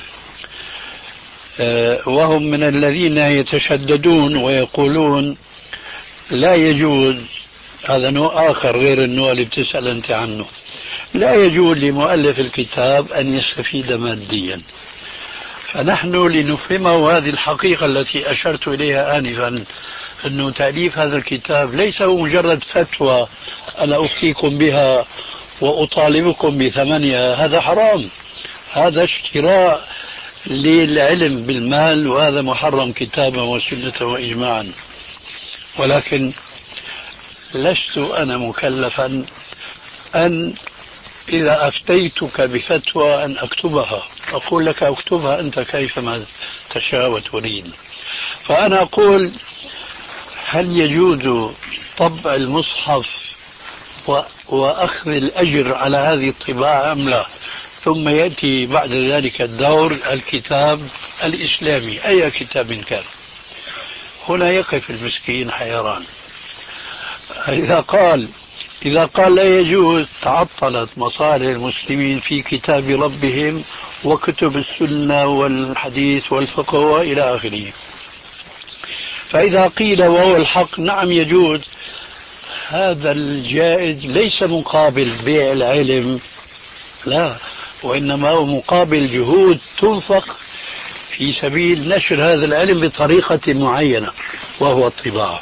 Speaker 3: وهم من الذين يتشددون ويقولون لا يجوز، هذا نوع آخر غير النوع اللي بتسأل أنت عنه، لا يجوز لمؤلف الكتاب أن يستفيد ماديا. فنحن لنفهمه هذه الحقيقة التي أشرت إليها آنفا، أنه تأليف هذا الكتاب ليس هو مجرد فتوى أنا أفتيكم بها وأطالبكم بثمنها، هذا حرام، هذا اشتراء للعلم بالمال، وهذا محرم كتابا وسنة وإجماعا. ولكن لست أنا مكلفا أن إذا أفتيتك بفتوى أن أكتبها، أقول لك أكتبها أنت كيفما تشاء وتريد. فأنا أقول هل يجوز طبع المصحف وأخذ الأجر على هذه الطباعة أم لا؟ ثم يأتي بعد ذلك الدور الكتاب الإسلامي أي كتاب كان. هنا يقف المسكين حيران. إذا قال إذا قال لا يجوز، تعطلت مصالح المسلمين في كتاب ربهم وكتب السنة والحديث والفقه وإلى آخره. فإذا قيل وهو الحق نعم يجوز، هذا الجائز ليس مقابل بيع العلم، لا، وإنما هو مقابل جهود تنفق في سبيل نشر هذا العلم بطريقة معينة وهو الطباعة.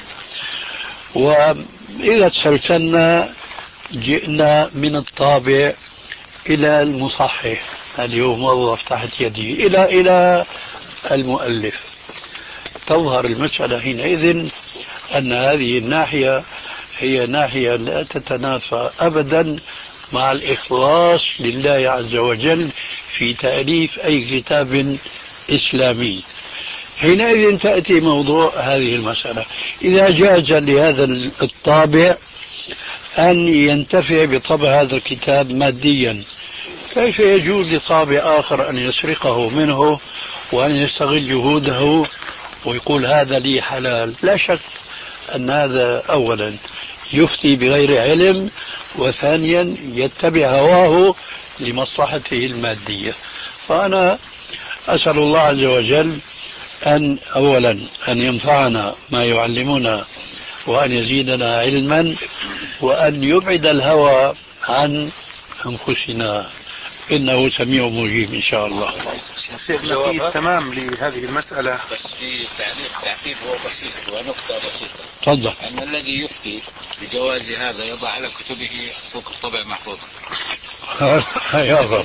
Speaker 3: وإذا تسلسلنا جئنا من الطابع إلى المصحح اليوم موظف تحت يدي إلى إلى المؤلف، تظهر المسألة حينئذ أن هذه الناحية هي ناحية لا تتنافى أبدا مع الإخلاص لله عز وجل في تأليف أي كتاب إسلامي. حينئذ تأتي موضوع هذه المسألة، إذا جاز لهذا الطابع أن ينتفع بطبع هذا الكتاب ماديا، كيف يجوز لطابع آخر أن يسرقه منه وأن يستغل جهوده ويقول هذا لي حلال؟ لا شك أن هذا أولا يفتي بغير علم، وثانيا يتبع هواه لمصلحته المادية. فأنا أسأل الله عز وجل أن أولا أن ينفعنا ما يعلمنا وأن يزيدنا علما وأن يبعد الهوى عن أنفسنا، إنه سميع مجيب إن شاء الله.
Speaker 5: سيدنا في التمام لهذه المسألة
Speaker 6: بس في تعليق تعقيب هو بسيط ونقطة بسيطة.
Speaker 3: تفضل.
Speaker 6: أن الذي يفتي بجواز هذا يضع على كتبه حقوق الطبع محفوظة.
Speaker 3: يا رب.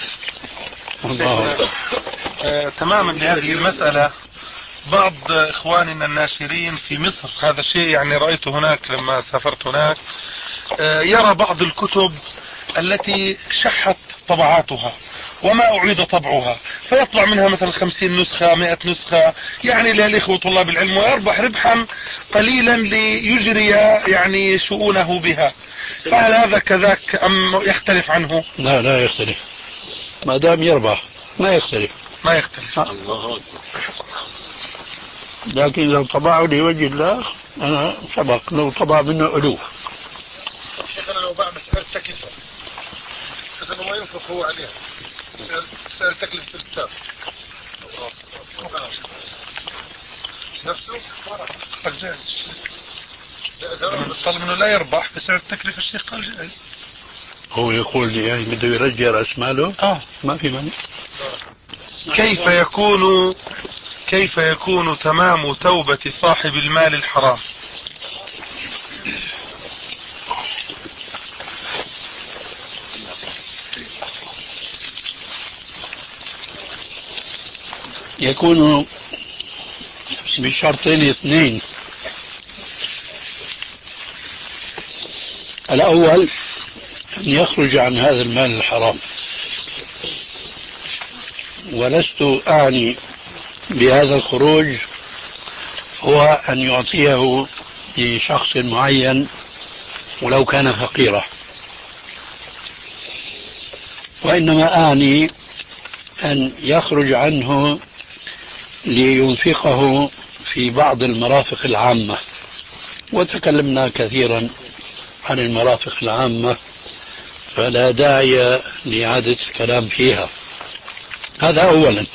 Speaker 5: آه، تماما لهذه المسألة، بعض إخواننا الناشرين في مصر، هذا الشيء يعني رأيته هناك لما سافرت هناك، آه، يرى بعض الكتب التي شحت طبعاتها وما أعيد طبعها، فيطلع منها مثلا خمسين نسخة مئة نسخة يعني للإخوة طلاب العلم، ويربح ربحا قليلا ليجري يعني شؤونه بها. فهل هذا كذاك أم يختلف عنه؟
Speaker 3: لا لا يختلف، ما دام يربح ما يختلف.
Speaker 5: ما يختلف.
Speaker 3: الله. لكن لو طبعوا لوجه الله أنا سبق لو طبع منه ألوف.
Speaker 7: شيخنا لو باع مسألة تكلفة إذا ما ينفق هو عليها سعر تكلفة الكتاب نفسه
Speaker 5: جائز. طالما انه لا يربح بسعر التكلفة، الشيخ قال جائز.
Speaker 3: هو يقول لي يعني بده يرجع رأس ماله؟
Speaker 5: اه
Speaker 3: ما في مانع.
Speaker 5: كيف يكون كيف يكون تمام توبة صاحب المال الحرام؟
Speaker 3: يكون بشرطين اثنين. الأول أن يخرج عن هذا المال الحرام، ولست أعني بهذا الخروج هو أن يعطيه لشخص معين ولو كان فقيرا، وإنما أعني أن يخرج عنه لينفقه في بعض المرافق العامة، وتكلمنا كثيرا عن المرافق العامة فلا داعي لإعادة الكلام فيها. هذا أولا.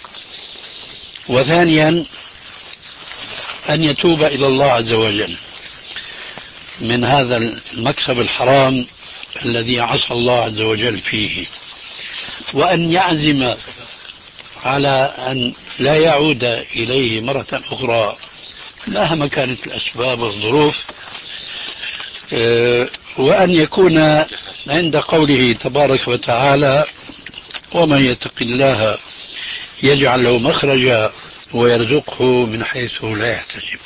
Speaker 3: وثانيا أن يتوب إلى الله عز وجل من هذا المكسب الحرام الذي عصى الله عز وجل فيه، وأن يعزم على أن لا يعود إليه مرة أخرى مهما كانت الأسباب والظروف، وأن يكون عند قوله تبارك وتعالى: ومن يتق الله يجعل له مخرجا ويرزقه من حيث لا يحتسب.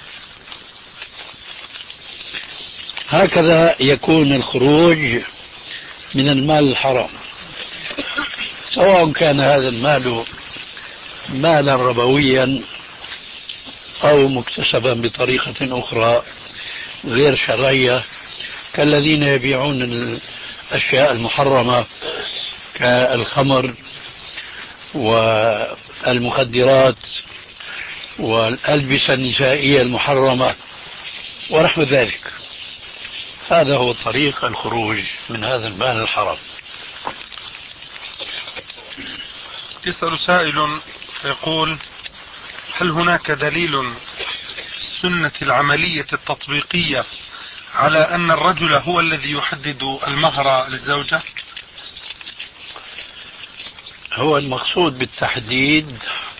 Speaker 3: هكذا يكون الخروج من المال الحرام، سواء كان هذا المال مالا ربويا أو مكتسبا بطريقة أخرى غير شرعية، كالذين يبيعون الأشياء المحرمة كالخمر والمخدرات والألبسة النسائية المحرمة ونحو ذلك. هذا هو طريق الخروج من هذا المال الحرام.
Speaker 5: يسأل سائل فيقول: هل هناك دليل في السنة العملية التطبيقية على أن الرجل هو الذي يحدد المهر للزوجة؟
Speaker 3: هو المقصود بالتحديد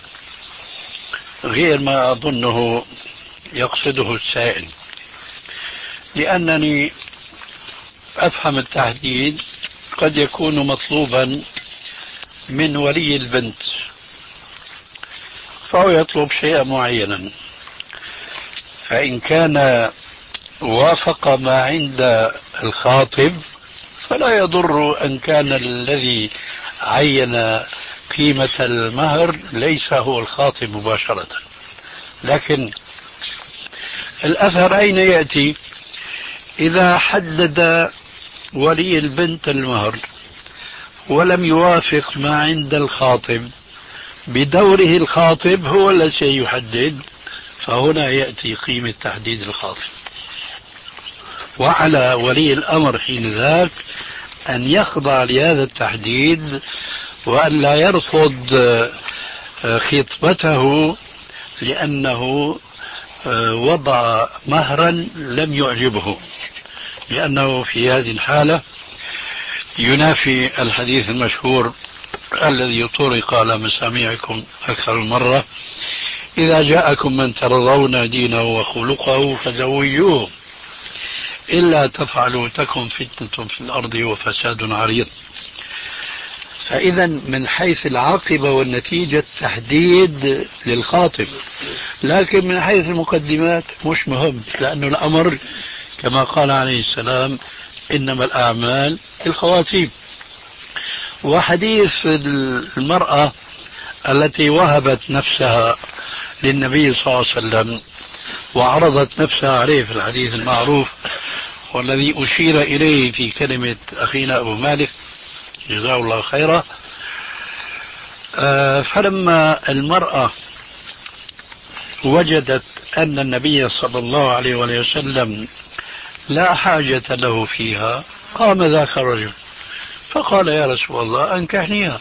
Speaker 3: غير ما أظنه يقصده السائل، لأنني أفهم التحديد قد يكون مطلوبا من ولي البنت، فهو يطلب شيئا معينا، فإن كان وافق ما عند الخاطب فلا يضر أن كان الذي عين قيمة المهر ليس هو الخاطب مباشرة. لكن الأثر أين يأتي؟ إذا حدد ولي البنت المهر ولم يوافق ما عند الخاطب، بدوره الخاطب هو الذي سيحدد، فهنا يأتي قيمة تحديد الخاطب، وعلى ولي الأمر حين ذاك أن يخضع لهذا التحديد وأن لا يرفض خطبته لأنه وضع مهرا لم يعجبه، لأنه في هذه الحالة ينافي الحديث المشهور الذي طرق على مسامعكم أكثر مرة: إذا جاءكم من ترضون دينه وخلقه فزوجوه، إلا تفعلوا تكن فتنة في الأرض وفساد عريض. فإذا من حيث العاقبة والنتيجة تحديد للخاطب، لكن من حيث المقدمات مش مهم، لأنه الأمر كما قال عليه السلام: إنما الأعمال بالخواتيم. وحديث المرأة التي وهبت نفسها للنبي صلى الله عليه وسلم وعرضت نفسها عليه في الحديث المعروف والذي أشير إليه في كلمة أخينا أبو مالك جزاه الله خيرا، فلما المرأة وجدت أن النبي صلى الله عليه وسلم لا حاجة له فيها، قام ذاك الرجل فقال: يا رسول الله أنكحنيها.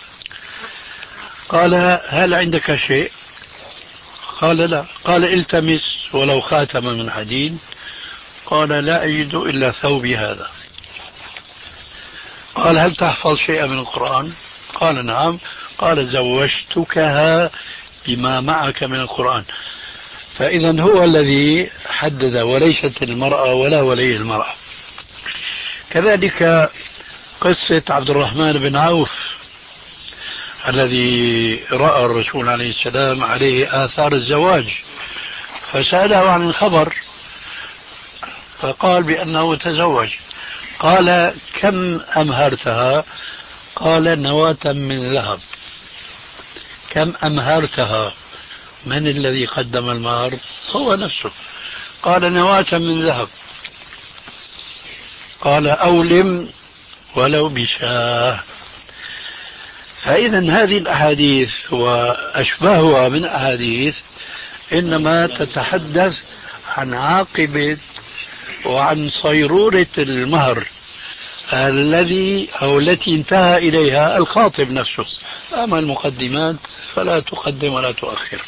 Speaker 3: قال: هل عندك شيء؟ قال: لا. قال: التمس ولو خاتم من حديد. قال: لا أجد إلا ثوبي هذا. قال: هل تحفظ شيئا من القرآن؟ قال: نعم. قال: زوجتكها بما معك من القرآن. فإذا هو الذي حدد وليست المرأة ولا ولي المرأة. كذلك قصة عبد الرحمن بن عوف الذي رأى الرسول عليه السلام عليه آثار الزواج، فسأله عن الخبر فقال بأنه تزوج. قال: كم أمهرتها؟ قال: نواة من ذهب. كم أمهرتها؟ من الذي قدم المهر؟ هو نفسه. قال: نواة من ذهب. قال: أولم ولو بشاه. فإذا هذه الأحاديث وأشباهها من أحاديث إنما تتحدث عن عاقبة وعن صيرورة المهر الذي أو التي انتهى إليها الخاطب نفسه. أما المقدمات فلا تقدم ولا تؤخر.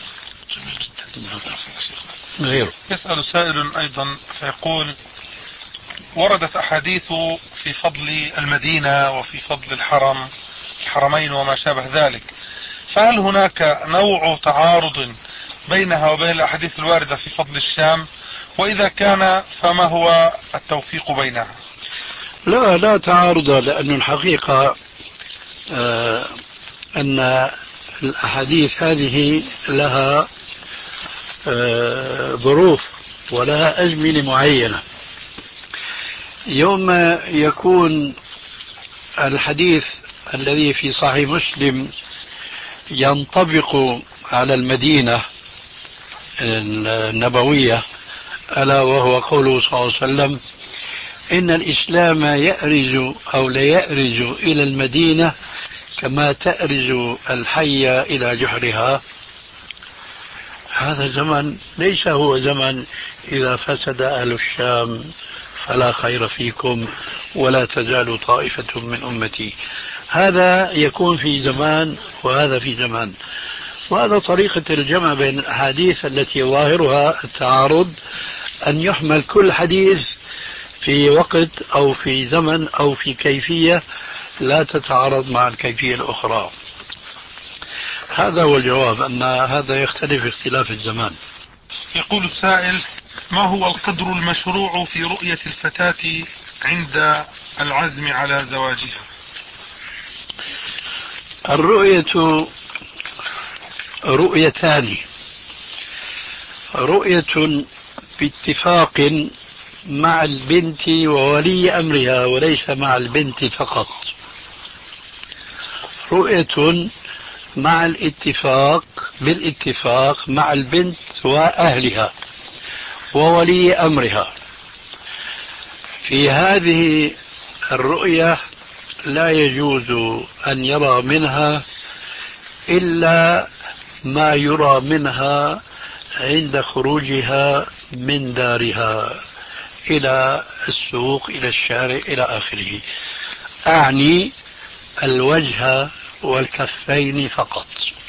Speaker 3: غيره.
Speaker 5: يسأل سائل أيضا فيقول: وردت أحاديث في فضل المدينة وفي فضل الحرم الحرمين وما شابه ذلك، فهل هناك نوع تعارض بينها وبين الأحاديث الواردة في فضل الشام؟ وإذا كان فما هو التوفيق بينها؟
Speaker 3: لا لا تعارض، لأن الحقيقة آه أن الأحاديث هذه لها آه ظروف ولها أزمنة معينة. يوم يكون الحديث الذي في صحيح مسلم ينطبق على المدينة النبوية، ألا وهو قوله صلى الله عليه وسلم: إن الإسلام يأرز أو لا يأرز إلى المدينة كما تأرز الحية إلى جحرها. هذا زمن ليس هو زمن إذا فسد أهل الشام فلا خير فيكم ولا تزال طائفة من أمتي. هذا يكون في زمان وهذا في زمان. وهذا طريقة الجمع بين الأحاديث التي ظاهرها التعارض، أن يحمل كل حديث في وقت أو في زمن أو في كيفية لا تتعارض مع الكيفية الأخرى. هذا هو الجواب، أن هذا يختلف اختلاف الزمان.
Speaker 5: يقول السائل: ما هو القدر المشروع في رؤية الفتاة عند العزم على زواجها؟
Speaker 3: الرؤية رؤيتان: رؤية باتفاق مع البنت وولي أمرها وليس مع البنت فقط، رؤية مع الاتفاق بالاتفاق مع البنت وأهلها وولي أمرها. في هذه الرؤية لا يجوز أن يرى منها إلا ما يرى منها عند خروجها من دارها إلى السوق إلى الشارع إلى آخره، أعني الوجه والكفين فقط.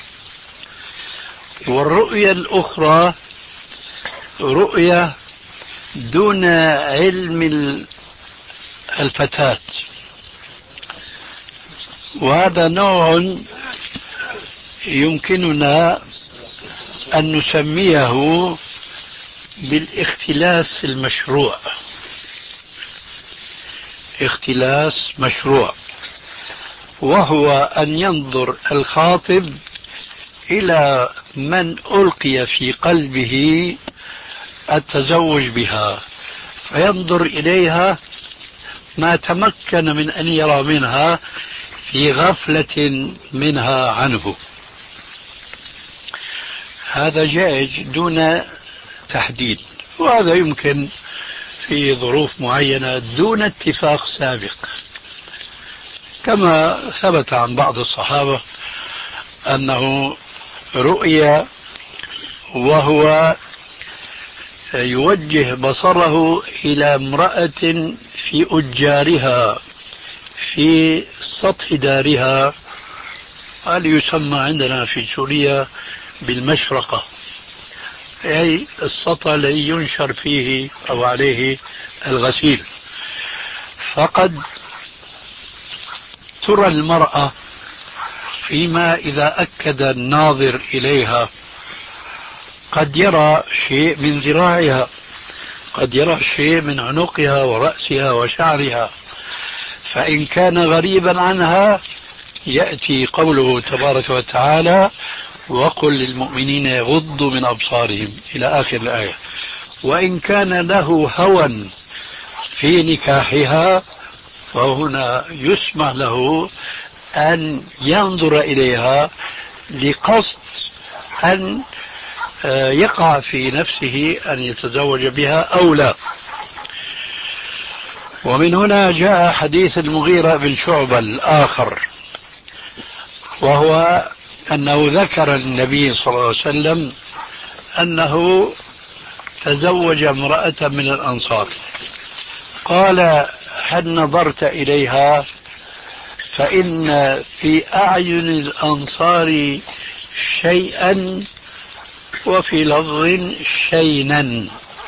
Speaker 3: والرؤية الأخرى رؤية دون علم الفتاة، وهذا نوع يمكننا أن نسميه بالاختلاس المشروع. اختلاس مشروع، وهو أن ينظر الخاطب إلى من ألقي في قلبه التزوج بها، فينظر إليها ما تمكن من أن يرى منها في غفلة منها عنه. هذا جائز دون تحديد، وهذا يمكن في ظروف معينة دون اتفاق سابق، كما ثبت عن بعض الصحابة أنه رؤيا وهو يوجه بصره إلى امرأة في أجارها في سطح دارها، قال يسمى عندنا في سوريا بالمشرقة، أي السطح الذي ينشر فيه أو عليه الغسيل. فقد ترى المرأة فيما إذا أكد الناظر إليها قد يرى شيء من ذراعها، قد يرى شيء من عنقها ورأسها وشعرها، فإن كان غريبا عنها يأتي قوله تبارك وتعالى وقل للمؤمنين يغضوا من أبصارهم إلى آخر الآية. وإن كان له هوى في نكاحها فهنا يسمح له أن ينظر إليها لقصد أن يقع في نفسه أن يتزوج بها أو لا. ومن هنا جاء حديث المغيرة بن شعبة الآخر، وهو أنه ذكر النبي صلى الله عليه وسلم أنه تزوج امرأة من الأنصار، قال هل نظرت إليها؟ فإن في أعين الأنصار شيئا وفي لفظ شينا.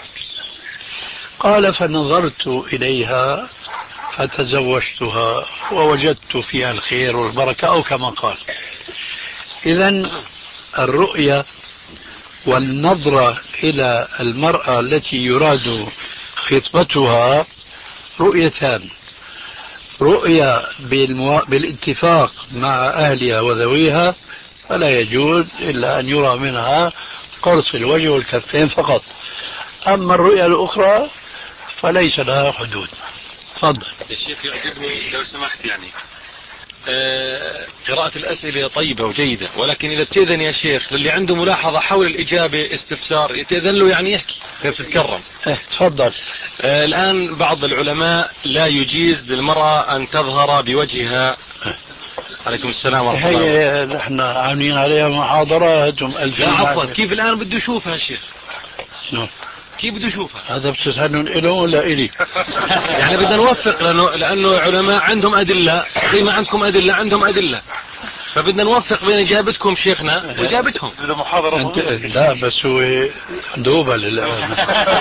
Speaker 3: قال فنظرت إليها فتزوجتها ووجدت فيها الخير والبركة أو كما قال. إذن الرؤية والنظرة إلى المرأة التي يراد خطبتها رؤيتان: رؤية بالاتفاق مع أهلها وذويها فلا يجوز إلا أن يرى منها قرص الوجه والكفين فقط، أما الرؤية الأخرى فليس لها حدود. تفضل.
Speaker 4: الشيخ يعجبني لو سمحت يعني آه قراءة الأسئلة طيبة وجيدة، ولكن إذا بتأذن يا شيخ للي عنده ملاحظة حول الإجابة استفسار يتأذن له يعني يحكي بتتكرم.
Speaker 3: اه تفضل.
Speaker 4: آه الآن بعض العلماء لا يجيز للمرأة أن تظهر بوجهها. عليكم السلام ورحمة الله.
Speaker 3: هي نحن عاملين عليها محاضرات ومؤلفين.
Speaker 4: لا عفوا، كيف الآن بده يشوفها الشيخ؟
Speaker 3: نعم.
Speaker 4: كيف بده يشوفها؟
Speaker 3: هذا بتسألون إلهم ولا إلي؟
Speaker 4: يعني بدنا نوفق لأنه, لأنه علماء عندهم أدلة زي ما عندكم أدلة عندهم أدلة، فبدنا نوفق بين إجابتكم شيخنا وإجابتهم.
Speaker 5: بدنا محاضرة.
Speaker 3: لا بس هو دوبة للآن.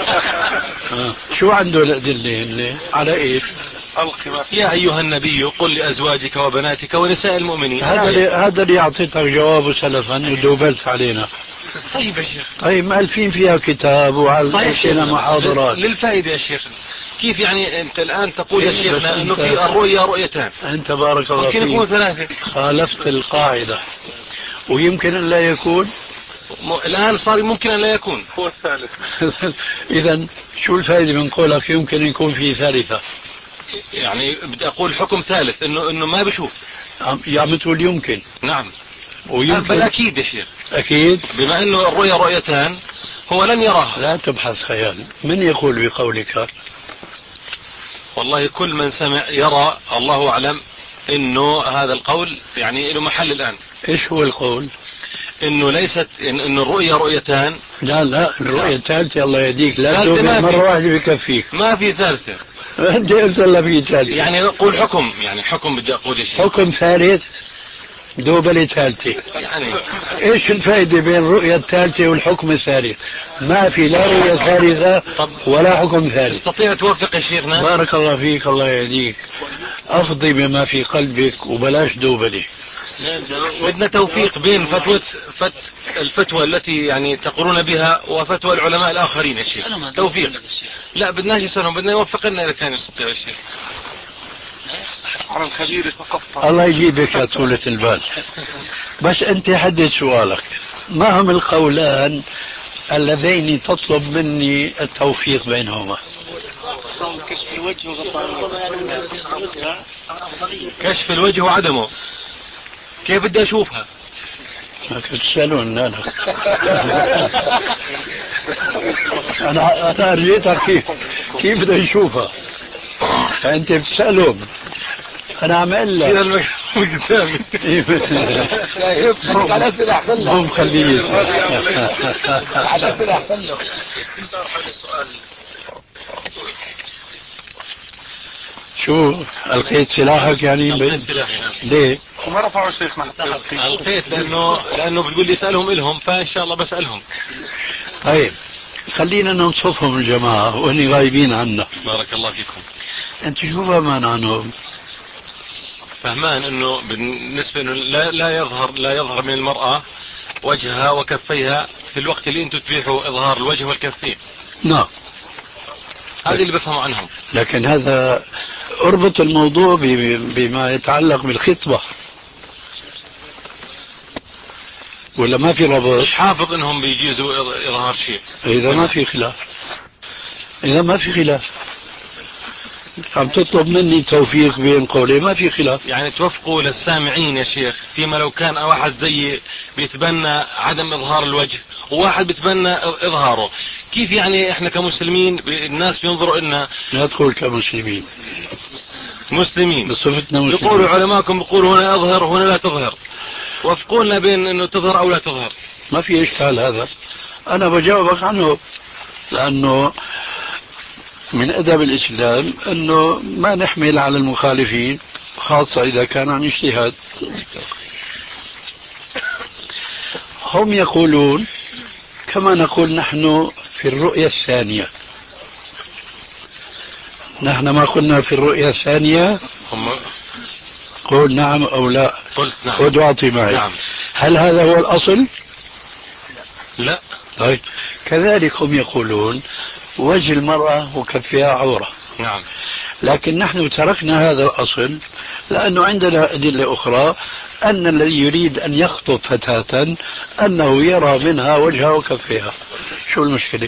Speaker 3: شو عنده الأدلة اللي على إيه؟
Speaker 4: يا أيها النبي قل لأزواجك وبناتك ونساء المؤمنين.
Speaker 3: هذا اللي هذا اللي أعطيتك جوابه سلفا ودوبلت علينا.
Speaker 4: طيب يا شيخ.
Speaker 3: طيب مؤلفين فيها كتاب وعلى محاضرات
Speaker 4: للفائدة يا شيخ. كيف يعني أنت الآن تقول يا شيخنا أنه في الرؤيا رؤيتان؟
Speaker 3: أنت بارك الله فيك
Speaker 4: ممكن يكون ثلاثة.
Speaker 3: خالفت القاعدة ويمكن أن لا يكون.
Speaker 4: الآن صار ممكن أن لا يكون
Speaker 5: هو الثالث.
Speaker 3: إذا شو الفائدة من قولك يمكن يكون في ثالثة؟
Speaker 4: يعني بدي أقول حكم ثالث إنه إنه ما بشوف.
Speaker 3: يا عم تقول يمكن.
Speaker 4: نعم.
Speaker 3: ويمكن.
Speaker 4: بل أكيد يا شيخ.
Speaker 3: أكيد.
Speaker 4: بما إنه الرؤيا رؤيتان هو لن يراها.
Speaker 3: لا تبحث خيال. من يقول بقولك؟
Speaker 4: والله كل من سمع يرى، الله أعلم إنه هذا القول يعني له محل الآن.
Speaker 3: إيش هو القول؟
Speaker 4: إنه ليست إنه الرؤيا رؤيتان.
Speaker 3: لا لا الرؤيا الثالثة الله يهديك لا تقول مرة واحدة بكفيك.
Speaker 4: ما في ثالثة.
Speaker 3: أنت قلت الله في ثالثة.
Speaker 4: يعني أقول حكم يعني حكم بدي أقول يا شيخ.
Speaker 3: حكم ثالث دوبلة ثالثة.
Speaker 4: يعني
Speaker 3: ايش الفائدة بين الرؤية الثالثة والحكم الثالث؟ ما في لا رؤية ثالثة ولا حكم ثالث.
Speaker 4: تستطيع توفق يا شيخنا؟
Speaker 3: بارك الله فيك الله يهديك. افضي بما في قلبك وبلاش دوبلة.
Speaker 4: بدنا توفيق بين فتوى فت الفتوى التي يعني تقولون بها وفتوى العلماء الآخرين يا شيخ. توفيق. لا بدناش يسألهم، بدنا يوفق لنا إذا كان يستطيع يا شيخ.
Speaker 5: على الخبير سقطت.
Speaker 3: الله يجيبك يا طولة البال. بس أنت حدد سؤالك، ما هم القولان اللذين تطلب مني التوفيق بينهما؟
Speaker 5: كشف الوجه وغطاء.
Speaker 4: كشف الوجه وعدمه. كيف بدي أشوفها؟
Speaker 3: ما كنت تسألون أنا. أنا أنا أرجيتك كيف كيف بدي يشوفها؟ فأنت بتسألهم أنا عمل لك
Speaker 4: قدامي.
Speaker 2: شايف على الأسئلة أحسن لك.
Speaker 3: مو مخليه
Speaker 2: على الأسئلة أحسن لك.
Speaker 5: استفسار حول سؤال.
Speaker 3: شو ألقيت سلاحك يعني؟
Speaker 4: ألقيت سلاحي.
Speaker 3: ليه؟
Speaker 5: ما رفعوا شيخنا.
Speaker 4: ألقيت لأنه لأنه بتقول لي اسألهم إلهم، فإن شاء الله بسألهم.
Speaker 3: طيب خلينا ننصفهم الجماعة وإني غايبين عنا.
Speaker 4: بارك الله فيكم.
Speaker 3: أنت شو فهمان عنهم؟
Speaker 4: فهمان إنه بالنسبة إنه لا لا يظهر لا يظهر من المرأة وجهها وكفيها في الوقت اللي أنتم تبيحوا إظهار الوجه والكفين.
Speaker 3: نعم.
Speaker 4: هذه اللي بفهموا عنهم.
Speaker 3: لكن هذا اربط الموضوع بما يتعلق بالخطبة. ولا ما في ربط؟
Speaker 4: مش حافظ انهم بيجيزوا اظهار شيء.
Speaker 3: اذا ما في خلاف، اذا ما في خلاف عم تطلب مني توفيق بين قولي، ما في خلاف.
Speaker 4: يعني توفقوا للسامعين يا شيخ فيما لو كان واحد زي بيتبنى عدم اظهار الوجه وواحد بيتبنى اظهاره، كيف يعني احنا كمسلمين الناس بينظروا لنا؟
Speaker 3: لا تقول كمسلمين،
Speaker 4: مسلمين
Speaker 3: بصفتنا مسلمين.
Speaker 4: يقولوا علماءكم بيقولوا هنا اظهر وهنا لا تظهر، وفقونا بين انه تظهر او لا تظهر.
Speaker 3: ما في اشكال هذا، انا بجاوبك عنه، لانه من أدب الإسلام أنه ما نحمل على المخالفين، خاصة إذا كان عن اجتهاد. هم يقولون كما نقول نحن في الرؤية الثانية. نحن ما قلنا في الرؤية الثانية؟
Speaker 4: هم
Speaker 3: قول نعم أو لا.
Speaker 4: قلت نعم.
Speaker 3: خذ واعطي معي.
Speaker 4: نعم.
Speaker 3: هل هذا هو الأصل؟
Speaker 4: لا.
Speaker 3: طيب كذلك هم يقولون وجه المرأة وكفها عورة.
Speaker 4: نعم.
Speaker 3: لكن نحن تركنا هذا الأصل لأنه عندنا أدلة أخرى أن الذي يريد أن يخطب فتاة أنه يرى منها وجهها وكفها. شو المشكلة؟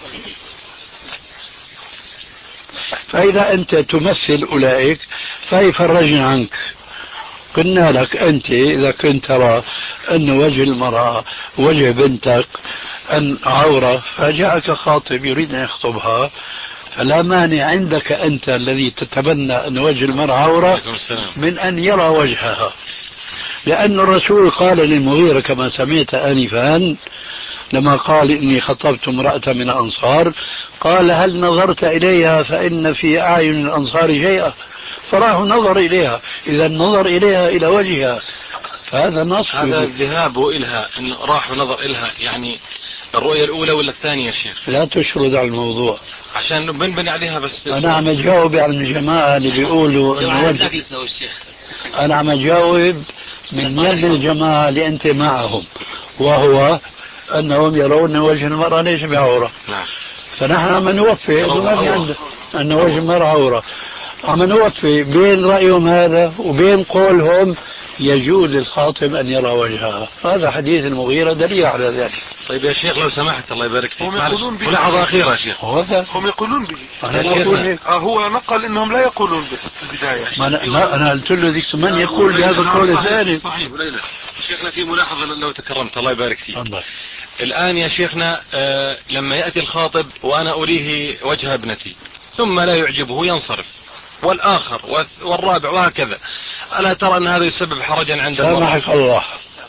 Speaker 3: فإذا أنت تمثل أولئك فيفرجن عنك. قلنا لك أنت إذا كنت ترى أن وجه المرأة وجه بنتك أن عورة فجاءك خاطب يريد أن يخطبها، فلا مانع عندك أنت الذي تتبنى أن وجه المرأة عورة من أن يرى وجهها، لأن الرسول قال للمغيرة كما سمعت آنفا لما قال إني خطبت امرأة من الأنصار، قال هل نظرت إليها فإن في أعين الأنصار شيئا، فراه نظر إليها، إذا نظر إليها إلى وجهها، فهذا نص.
Speaker 4: هذا الذهاب إلها أن راح نظر إلها، يعني الرؤية الأولى ولا الثانية يا شيخ؟
Speaker 3: لا تشرد على الموضوع
Speaker 4: عشان بنبني عليها بس.
Speaker 3: أنا عم أجاوب عن الجماعة اللي بيقولوا إنه وجه. أنا عم أجاوب من يد الجماعة اللي أنت معهم، وهو أنهم يرون وجه المرأة ليس بعورة.
Speaker 4: نعم.
Speaker 3: فنحن عم نوفي إنه ما في عندنا أن وجه المرأة عورة، عم نوفي بين رأيهم هذا وبين قولهم يجوز للخاطب أن يرى وجهها. هذا حديث المغيرة دليل على ذلك.
Speaker 4: طيب يا شيخ لو سمحت الله يبارك فيك،
Speaker 5: هم يقولون به.
Speaker 4: ملاحظة أخيرة يا شيخ.
Speaker 5: هم يقولون به.
Speaker 3: أنا أقول
Speaker 5: آه هو نقل إنهم لا يقولون به في البداية.
Speaker 3: ما أنا, ما أنا قلت له ذيك من يقول بهذا القول الثاني.
Speaker 4: صحيح. شيخنا في ملاحظة لو تكرمت الله يبارك فيك.
Speaker 3: الله.
Speaker 4: الآن يا شيخنا آه لما يأتي الخاطب وأنا أريه وجه ابنتي ثم لا يعجبه ينصرف، والآخر والرابع وهكذا، ألا ترى أن هذا يسبب حرجا عند المرأة؟
Speaker 3: سامحك الله،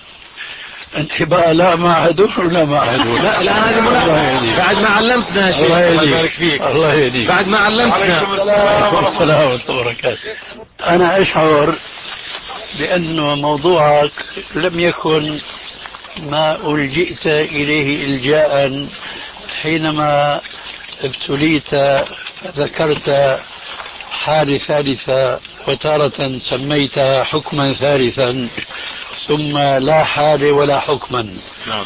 Speaker 3: أنت بقى لا مع هدول ولا مع هدول.
Speaker 4: لا لا هذه ملاحظة بعد ما علمتنا يا شيخ. الله يبارك فيك.
Speaker 3: الله يهديك.
Speaker 4: بعد ما علمتنا.
Speaker 3: السلام ورحمة الله وبركاته. أنا أشعر بأن موضوعك لم يكن ما ألجئت إليه إلجاء حينما ابتليت فذكرت حال ثالثة، وتارة سميت حكما ثالثا، ثم لا حال ولا حكما.
Speaker 4: نعم.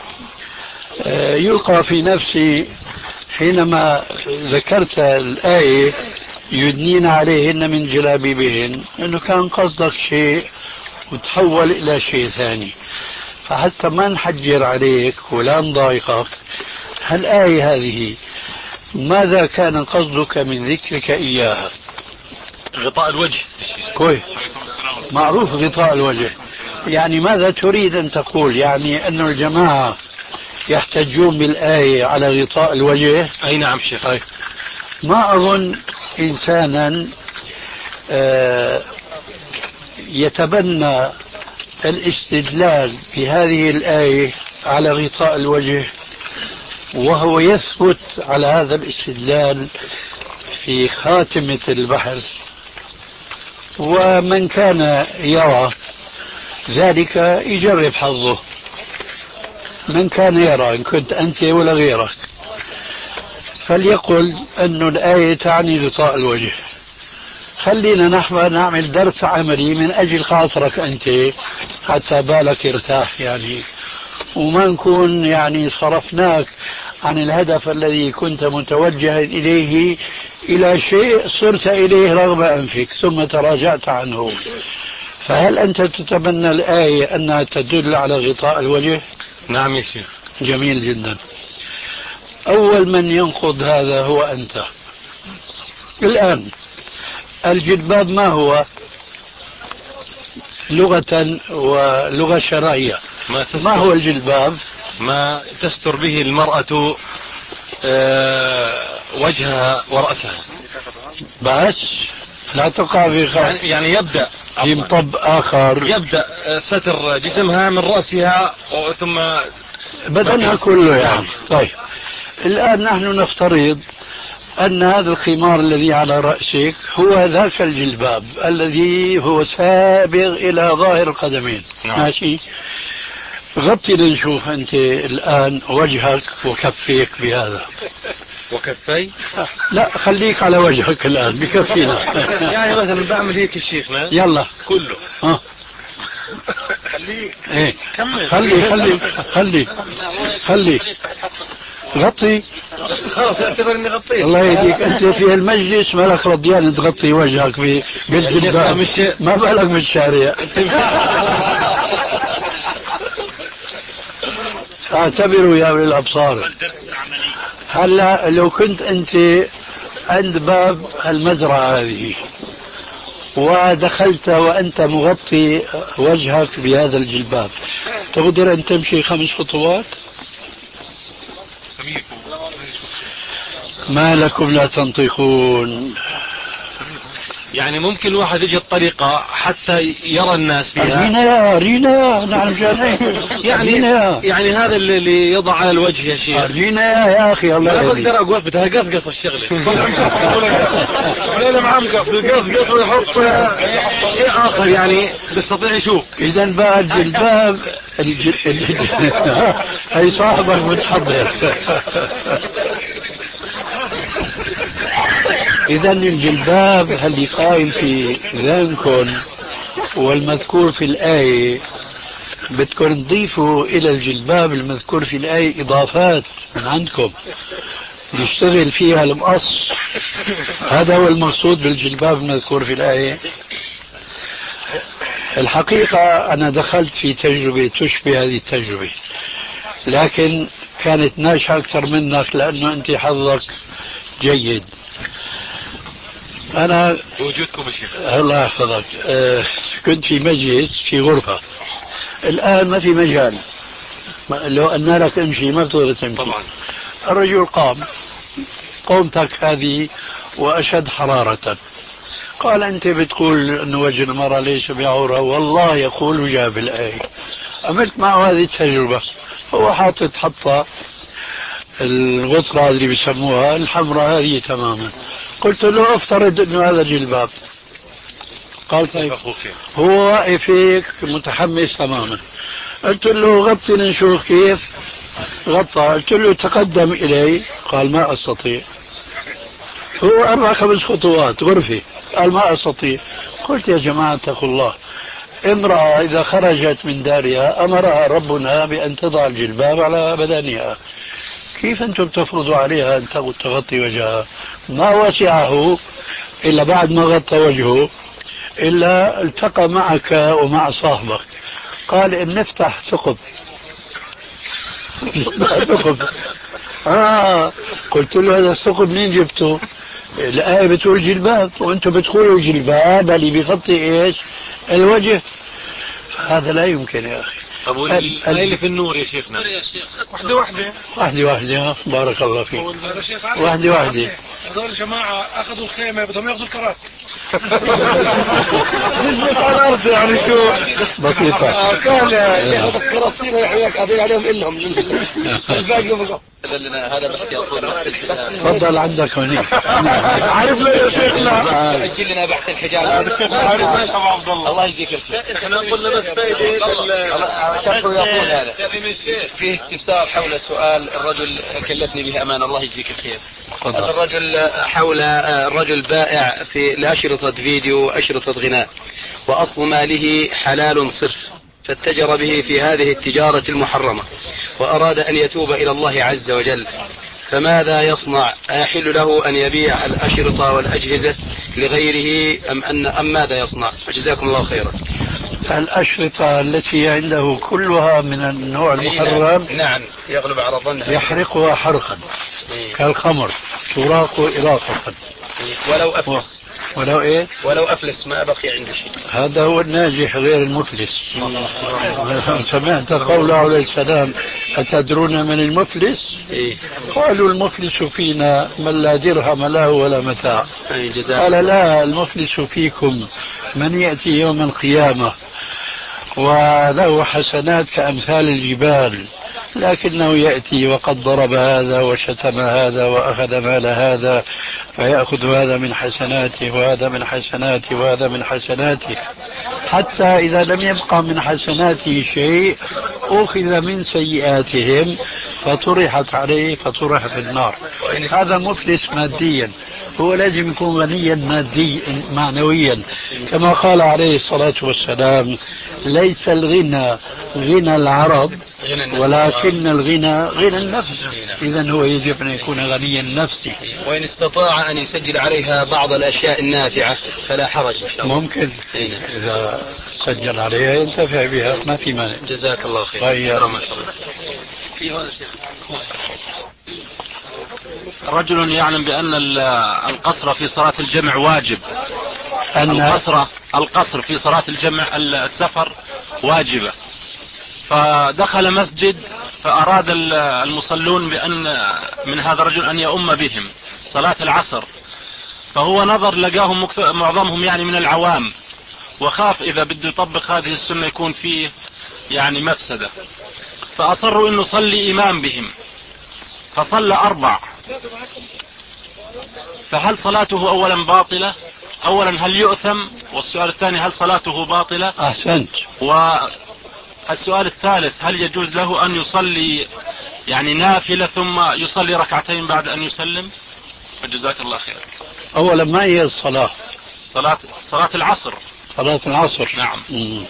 Speaker 3: يلقى في نفسي حينما ذكرت الآية يدنين عليهن من جلابيبهن أنه كان قصدك شيء وتحول إلى شيء ثاني، فحتى ما نحجر عليك ولا نضايقك، هالآية هذه ماذا كان قصدك من ذكرك إياها؟
Speaker 4: غطاء الوجه.
Speaker 3: كويس، معروف غطاء الوجه، يعني ماذا تريد أن تقول؟ يعني أن الجماعة يحتجون بالآية على غطاء الوجه؟
Speaker 4: أي نعم شيخ.
Speaker 3: طيب. ما أظن إنسانا يتبنى الاستدلال بهذه الآية على غطاء الوجه وهو يثبت على هذا الاستدلال في خاتمة البحث، ومن كان يرى ذلك يجرب حظه، من كان يرى إن كنت أنت ولا غيرك فليقل أن الآية تعني غطاء الوجه. خلينا نحن نعمل درس عملي من أجل خاطرك أنت حتى بالك يرتاح يعني، وما نكون يعني صرفناك عن الهدف الذي كنت متوجها إليه إلى شيء صرت إليه رغم أنفك ثم تراجعت عنه. فهل أنت تتبنى الآية أنها تدل على غطاء الوجه؟
Speaker 4: نعم يا شيخ.
Speaker 3: جميل جدا. أول من ينقض هذا هو أنت. الآن الجلباب ما هو لغة ولغة شرعية؟
Speaker 4: ما,
Speaker 3: ما هو الجلباب؟
Speaker 4: ما تستر به المرأة أه وجهها ورأسها
Speaker 3: بس لا تقع في خطأ.
Speaker 4: يعني, يعني يبدأ
Speaker 3: في مطب آخر،
Speaker 4: يبدأ ستر جسمها من رأسها ثم
Speaker 3: بدنها كله يعني. طيب الآن نحن نفترض أن هذا الخمار الذي على رأسك هو ذاك الجلباب الذي هو سابغ إلى ظاهر القدمين.
Speaker 4: نعم.
Speaker 3: ماشي. غطي لنشوف أنت الآن وجهك وكفيك بهذا.
Speaker 4: وكفي؟
Speaker 3: لا خليك على وجهك الآن بكفينا.
Speaker 4: يعني مثلا بعمل هيك الشيخنا
Speaker 3: يلا
Speaker 4: كله.
Speaker 3: ها
Speaker 5: خليه
Speaker 3: ايه
Speaker 5: كمل.
Speaker 3: خلي خلي خلي خلي غطي.
Speaker 5: خلاص اعتبر اني غطيت.
Speaker 3: الله يهديك، انت في المجلس ما لك رضيان تغطي وجهك في بالجلباب،
Speaker 4: مش...
Speaker 3: ما بالك بالشارع. اعتبروا يا اولي الابصار. هلا لو كنت انت عند باب المزرعة هذه ودخلت وأنت مغطي وجهك بهذا الجلباب، تقدر أن تمشي خمس خطوات؟ ما لكم لا تنطقون؟
Speaker 4: يعني ممكن الواحد يجي الطريقة حتى يرى الناس فيها.
Speaker 3: أرينا يا أرينا نعم جاني.
Speaker 4: يعني يعني هذا اللي يضع على الوجه يا شيخ.
Speaker 3: أرينا يا أخي الله
Speaker 4: لا
Speaker 3: يهديك.
Speaker 4: بقدر أقول بدها قصقص الشغلة.
Speaker 5: ولا معمقة في القصقص ويحط
Speaker 4: شيء آخر يعني بيستطيع يشوف.
Speaker 3: إذا بقى الجلباب الجل... هي صاحبك متحضر. إذا الجلباب اللي قائم في ذهنكم والمذكور في الآية بدكم تضيفوا إلى الجلباب المذكور في الآية إضافات من عندكم يشتغل فيها المقص. هذا هو المقصود بالجلباب المذكور في الآية. الحقيقة أنا دخلت في تجربة تشبه هذه التجربة، لكن كانت ناجحة أكثر منك لأنه أنت حظك جيد. أنا
Speaker 4: وجودكم الشيخ
Speaker 3: الله يحفظك. أه كنت في مجلس في غرفة، الآن ما في مجال، لو أن لك امشي ما بتقدر تمشي
Speaker 4: طبعا.
Speaker 3: الرجل قام قومتك هذه وأشد حرارة، قال أنت بتقول أن وجه المرأة ليس بعورة، والله يقول وجاب الآية. عملت معه هذه التجربة، هو حاطط حطة الغطرة اللي بيسموها الحمراء هذه تماما. قلت له افترض انه هذا جلباب. قال طيب. هو واقف هيك متحمس تماما. قلت له غطي نشوف كيف. غطى. قلت له تقدم الي. قال ما استطيع. هو اربع خمس خطوات غرفة. قال ما استطيع. قلت يا جماعة اتقوا الله، امرأة اذا خرجت من دارها امرها ربنا بان تضع الجلباب على بدنها، كيف أنتم تفرضوا عليها أن تغطي وجهها؟ ما وسعه إلا بعد ما غطى وجهه إلا التقى معك ومع صاحبك. قال إن نفتح ثقب. ثقب. آه قلت له هذا الثقب منين جبته؟ الآية بتقول جلباب وأنتم بتقولوا جلباب اللي بيغطي إيش؟ الوجه. هذا لا يمكن يا أخي.
Speaker 4: طب اللي في النور يا شيخنا
Speaker 5: واحدة واحدة
Speaker 3: واحدة واحدة بارك الله فيك. واحدة واحدة.
Speaker 5: هذول الجماعة أخذوا الخيمة بدهم ياخذوا الكراسي.
Speaker 3: نزلت على الأرض يعني شو بسيطة.
Speaker 2: كان يا شيخ بس كراسينا يحياك قاعدين عليهم إلهم الباقي بقى.
Speaker 6: هذا بس
Speaker 3: تفضل عندك هنيك.
Speaker 5: عارف له يا شيخنا
Speaker 6: أجل لنا بحث الحجاب. الله يجزيك الخير.
Speaker 4: احنا قلنا بس فائدة
Speaker 6: شرطه يقول هذا فيه استفسار حول سؤال الرجل كلفني به أمان. الله يجزيك الخير. هذا الرجل حول الرجل بائع في لأشرطة فيديو أشرطة غناء، وأصل ماله حلال صرف، فاتجر به في هذه التجارة المحرمة وأراد أن يتوب إلى الله عز وجل، فماذا يصنع؟ أيحل له أن يبيع الأشرطة والأجهزة لغيره أم, أن أم ماذا يصنع؟ جزاكم الله خيرا.
Speaker 3: الأشرطة التي عنده كلها من النوع المحرم
Speaker 2: نعم يغلب على ظنها
Speaker 3: يحرقها حرقا
Speaker 2: إيه.
Speaker 3: كالخمر تراق إراقة
Speaker 2: إيه. ولو أفلس
Speaker 3: ولو إيه
Speaker 2: ولو أفلس ما بقي عنده شيء.
Speaker 3: هذا هو الناجح غير المفلس. سمعت قوله عليه السلام أتدرون من المفلس؟
Speaker 2: إيه؟
Speaker 3: قالوا المفلس فينا من لا درهم له ولا متاع.
Speaker 2: إيه
Speaker 3: قال لا، المفلس فيكم من يأتي يوم القيامة وله حسنات كأمثال الجبال لكنه يأتي وقد ضرب هذا وشتم هذا وأخذ مال هذا فيأخذ هذا من حسناته وهذا من حسناته وهذا من حسناته حتى إذا لم يبقى من حسناته شيء أخذ من سيئاتهم فطرحت عليه فطرح في النار. هذا مفلس ماديا، هو لازم يكون غنيا ماديا معنويا كما قال عليه الصلاة والسلام ليس الغنى غنى العرض ولكن الغنى غنى النفس. إذن هو يجب أن يكون غنيا النفس.
Speaker 2: وإن استطاع أن يسجل عليها بعض الأشياء النافعة فلا حرج إن شاء الله.
Speaker 3: ممكن إذا سجل عليها ينتفع بها ما في مانع.
Speaker 2: جزاك الله خير.
Speaker 3: في هذا شيء.
Speaker 8: رجل يعلم بأن القصر في صلاة الجمع واجب.
Speaker 3: أن
Speaker 8: القصر القصر في صلاة الجمع السفر واجبة، فدخل مسجد فأراد المصلون بأن من هذا الرجل أن يؤم بهم صلاة العصر، فهو نظر لقاهم معظمهم يعني من العوام وخاف إذا بده يطبق هذه السنة يكون فيه يعني مفسدة، فأصروا أنه صلي إمام بهم فصلى أربع. فهل صلاته أولا باطلة؟ أولا هل يؤثم؟ والسؤال الثاني هل صلاته باطلة؟
Speaker 3: أحسنت.
Speaker 8: والسؤال الثالث هل يجوز له أن يصلي يعني نافلة ثم يصلي ركعتين بعد أن يسلم؟ فجزاك الله خير.
Speaker 3: أولا ما هي الصلاة؟
Speaker 8: صلاة صلاة العصر.
Speaker 3: صلاة العصر.
Speaker 8: نعم.
Speaker 3: مم.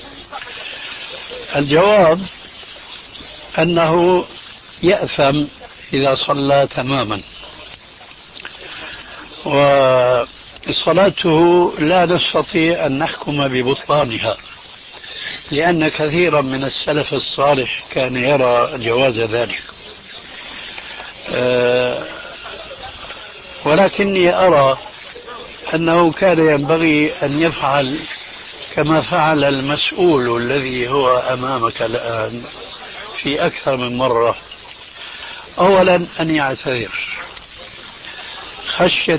Speaker 3: الجواب أنه يأثم إذا صلى تماما، وصلاته لا نستطيع أن نحكم ببطلانها لأن كثيرا من السلف الصالح كان يرى جواز ذلك، أه ولكني أرى أنه كان ينبغي أن يفعل كما فعل المسؤول الذي هو أمامك الآن في أكثر من مرة. أولا أن يعتذر خشية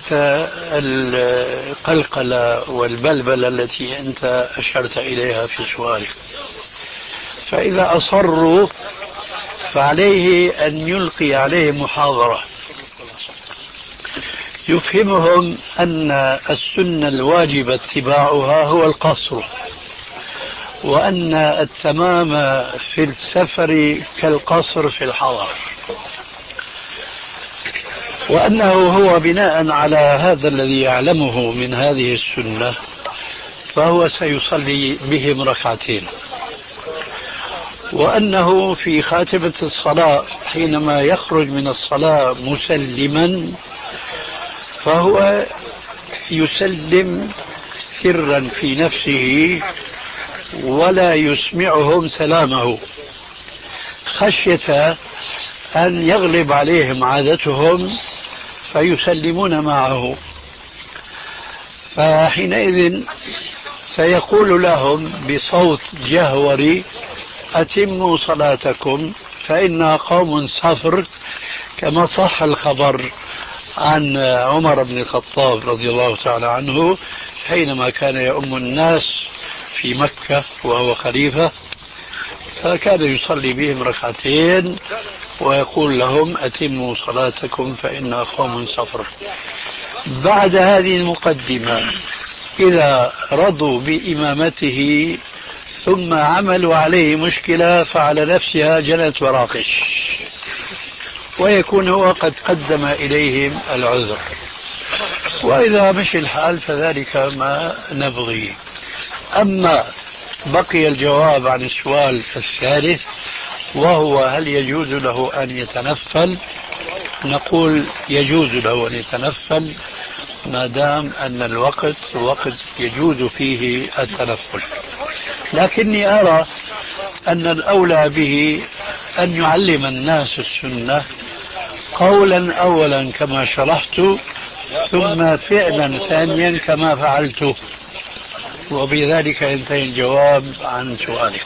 Speaker 3: القلقلة والبلبلة التي أنت أشرت إليها في سؤالك، فإذا أصروا فعليه أن يلقي عليهم محاضرة يفهمهم أن السنة الواجب اتباعها هو القصر، وأن التمام في السفر كالقصر في الحضر، وأنه هو بناء على هذا الذي يعلمه من هذه السنة فهو سيصلي بهم ركعتين، وأنه في خاتمة الصلاة حينما يخرج من الصلاة مسلما فهو يسلم سرا في نفسه ولا يسمعهم سلامه خشية أن يغلب عليهم عادتهم فيسلمون معه، فحينئذ سيقول لهم بصوت جهوري أتموا صلاتكم فإنها قوم صفر، كما صح الخبر عن عمر بن الخطاب رضي الله تعالى عنه حينما كان يؤم الناس في مكة وهو خليفة، فكان يصلي بهم ركعتين ويقول لهم أتموا صلاتكم فإنها قوم صفر. بعد هذه المقدمة إذا رضوا بإمامته ثم عملوا عليه مشكلة فعلى نفسها جنت وراقش، ويكون هو قد قدم إليهم العذر، وإذا مشي الحال فذلك ما نبغي. أما بقي الجواب عن السؤال الثالث وهو هل يجوز له أن يتنفل، نقول يجوز له أن يتنفل ما دام أن الوقت وقت يجوز فيه التنفل، لكني أرى أن الأولى به أن يعلم الناس السنة قولا أولا كما شرحت، ثم فعلا ثانيا كما فعلت، وبذلك ينتهي الجواب عن سؤالك.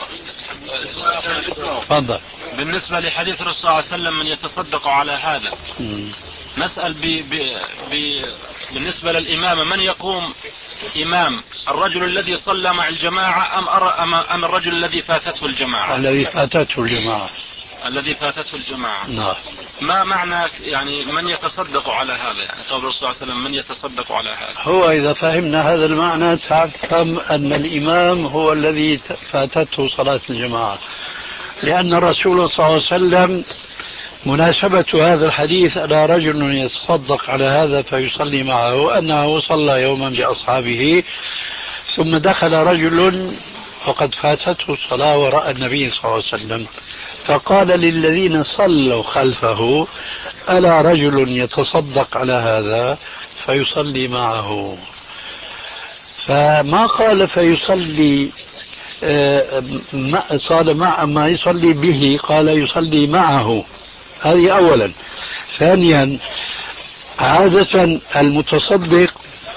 Speaker 3: تفضل.
Speaker 8: بالنسبة لحديث الرسول صلى الله عليه وسلم من يتصدق على هذا،
Speaker 3: م.
Speaker 8: نسأل ب... ب... ب... بالنسبة للإمام من يقوم إمام، الرجل الذي صلى مع الجماعة أم, أر... أم... أم الرجل الذي فاتته الجماعة؟
Speaker 3: الذي فاتته الجماعة.
Speaker 8: الذي فاتته الجماعة.
Speaker 3: نعم.
Speaker 8: ما معنى يعني من يتصدق على هذا؟ يعني قول الرسول صلى الله عليه وسلم من يتصدق على هذا.
Speaker 3: هو إذا فهمنا هذا المعنى تفهم أن الإمام هو الذي فاتته صلاة الجماعة، لأن الرسول صلى الله عليه وسلم مناسبة هذا الحديث أن رجل يتصدق على هذا فيصلي معه، أنه صلى يوما بأصحابه ثم دخل رجل وقد فاتته الصلاة وراء النبي صلى الله عليه وسلم، فقال للذين صلوا خلفه: ألا رجل يتصدق على هذا فيصلي معه؟ فما قال فيصلي صار مع ما يصلي به، قال يصلي معه. هذه أولا. ثانيا، عادة المتصدق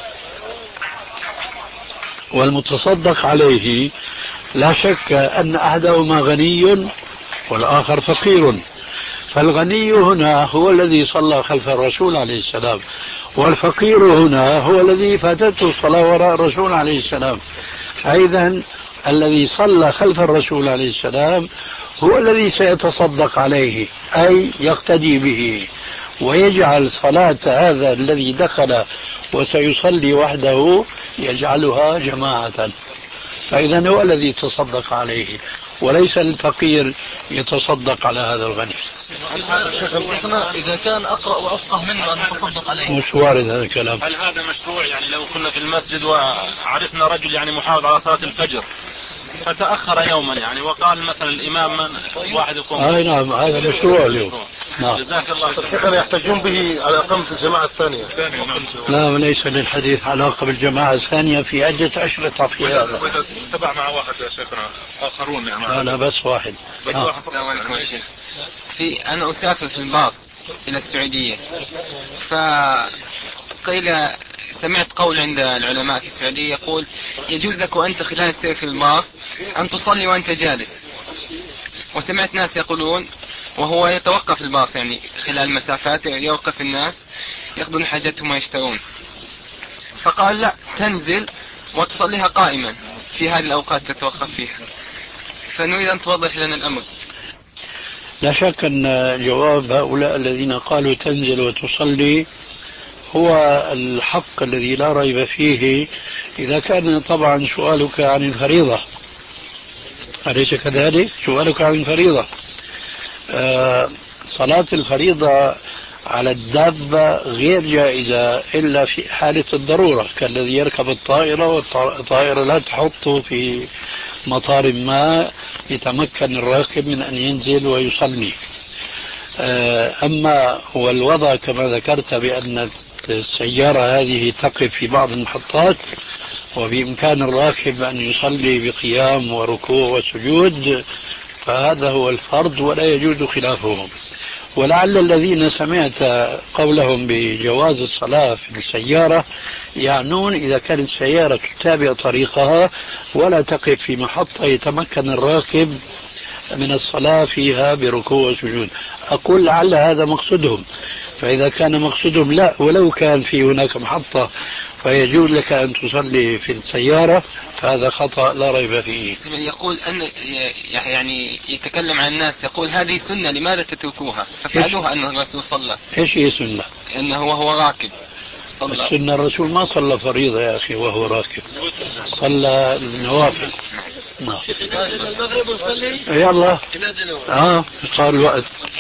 Speaker 3: والمتصدق عليه لا شك أن أحدهما غني والآخر فقير، فالغني هنا هو الذي صلى خلف الرسول عليه السلام، والفقير هنا هو الذي فاتته الصلاة وراء الرسول عليه السلام. فإذا الذي صلى خلف الرسول عليه السلام هو الذي سيتصدق عليه، أي يقتدي به ويجعل صلاة هذا الذي دخل وسيصلي وحده يجعلها جماعة، فإذا هو الذي يتصدق عليه وليس الفقير يتصدق على هذا الغني.
Speaker 9: شيخنا إذا كان أقرأ وأفقه منه أن يتصدق عليه
Speaker 3: مش وارد هذا الكلام.
Speaker 8: هل هذا مشروع؟ يعني لو كنا في المسجد وعرفنا رجل يعني محافظ على صلاة الفجر فتأخر يوما يعني وقال مثلا الإمام من واحد يقوم.
Speaker 3: أي نعم، هذا مشروع اليوم. نعم.
Speaker 8: جزاك الله خير.
Speaker 7: شيخنا يحتاجون به على إقامة الجماعة الثانية.
Speaker 3: لا، ليس للحديث علاقة بالجماعة الثانية في عدة أشرطة في هذا.
Speaker 5: وإذا تبع مع واحد يا شيخنا آخرون يعني.
Speaker 3: لا لا، بس واحد.
Speaker 9: السلام عليكم يا شيخ. في أنا أسافر في الباص إلى السعودية، فقيل سمعت قول عند العلماء في السعودية يقول يجوز لك وأنت خلال السير في الباص أن تصلي وأنت جالس، وسمعت ناس يقولون وهو يتوقف الباص يعني خلال المسافات يوقف الناس يأخذون حاجتهم ويشترون، فقال لا، تنزل وتصليها قائما في هذه الأوقات تتوقف فيها، فنريد أن توضح لنا الأمر.
Speaker 3: لا شك أن جواب هؤلاء الذين قالوا تنزل وتصلي هو الحق الذي لا ريب فيه، إذا كان طبعا سؤالك عن الفريضة، أليس كذلك؟ سؤالك عن الفريضة. آه صلاة الفريضة على الدابة غير جائزة إلا في حالة الضرورة، كالذي يركب الطائرة والطائرة لا تحطه في مطار ما يتمكن الراكب من أن ينزل ويصلي. أما والوضع كما ذكرت بأن السيارة هذه تقف في بعض المحطات وبإمكان الراكب أن يصلي بقيام وركوع وسجود، فهذا هو الفرض ولا يجوز خلافه. ولعل الذين سمعت قولهم بجواز الصلاة في السيارة يعنون إذا كانت السيارة تتابع طريقها ولا تقف في محطة يتمكن الراكب من الصلاة فيها بركوع وسجود. أقول لعل هذا مقصودهم، فإذا كان مقصودهم لا، ولو كان في هناك محطة فيجوز لك أن تصلي في السيارة، فهذا خطأ لا ريب فيه.
Speaker 9: يقول أن يعني يتكلم عن الناس يقول هذه سنة لماذا تتركوها؟ ففعلوها أن الرسول صلى.
Speaker 3: إيش هي سنة؟
Speaker 9: أنه وهو راكب صلى.
Speaker 3: السنة الرسول ما صلى فريضة يا أخي وهو راكب، صلى النوافل. نعم.
Speaker 9: المغرب نصلي؟
Speaker 3: يلا. اه صار الوقت.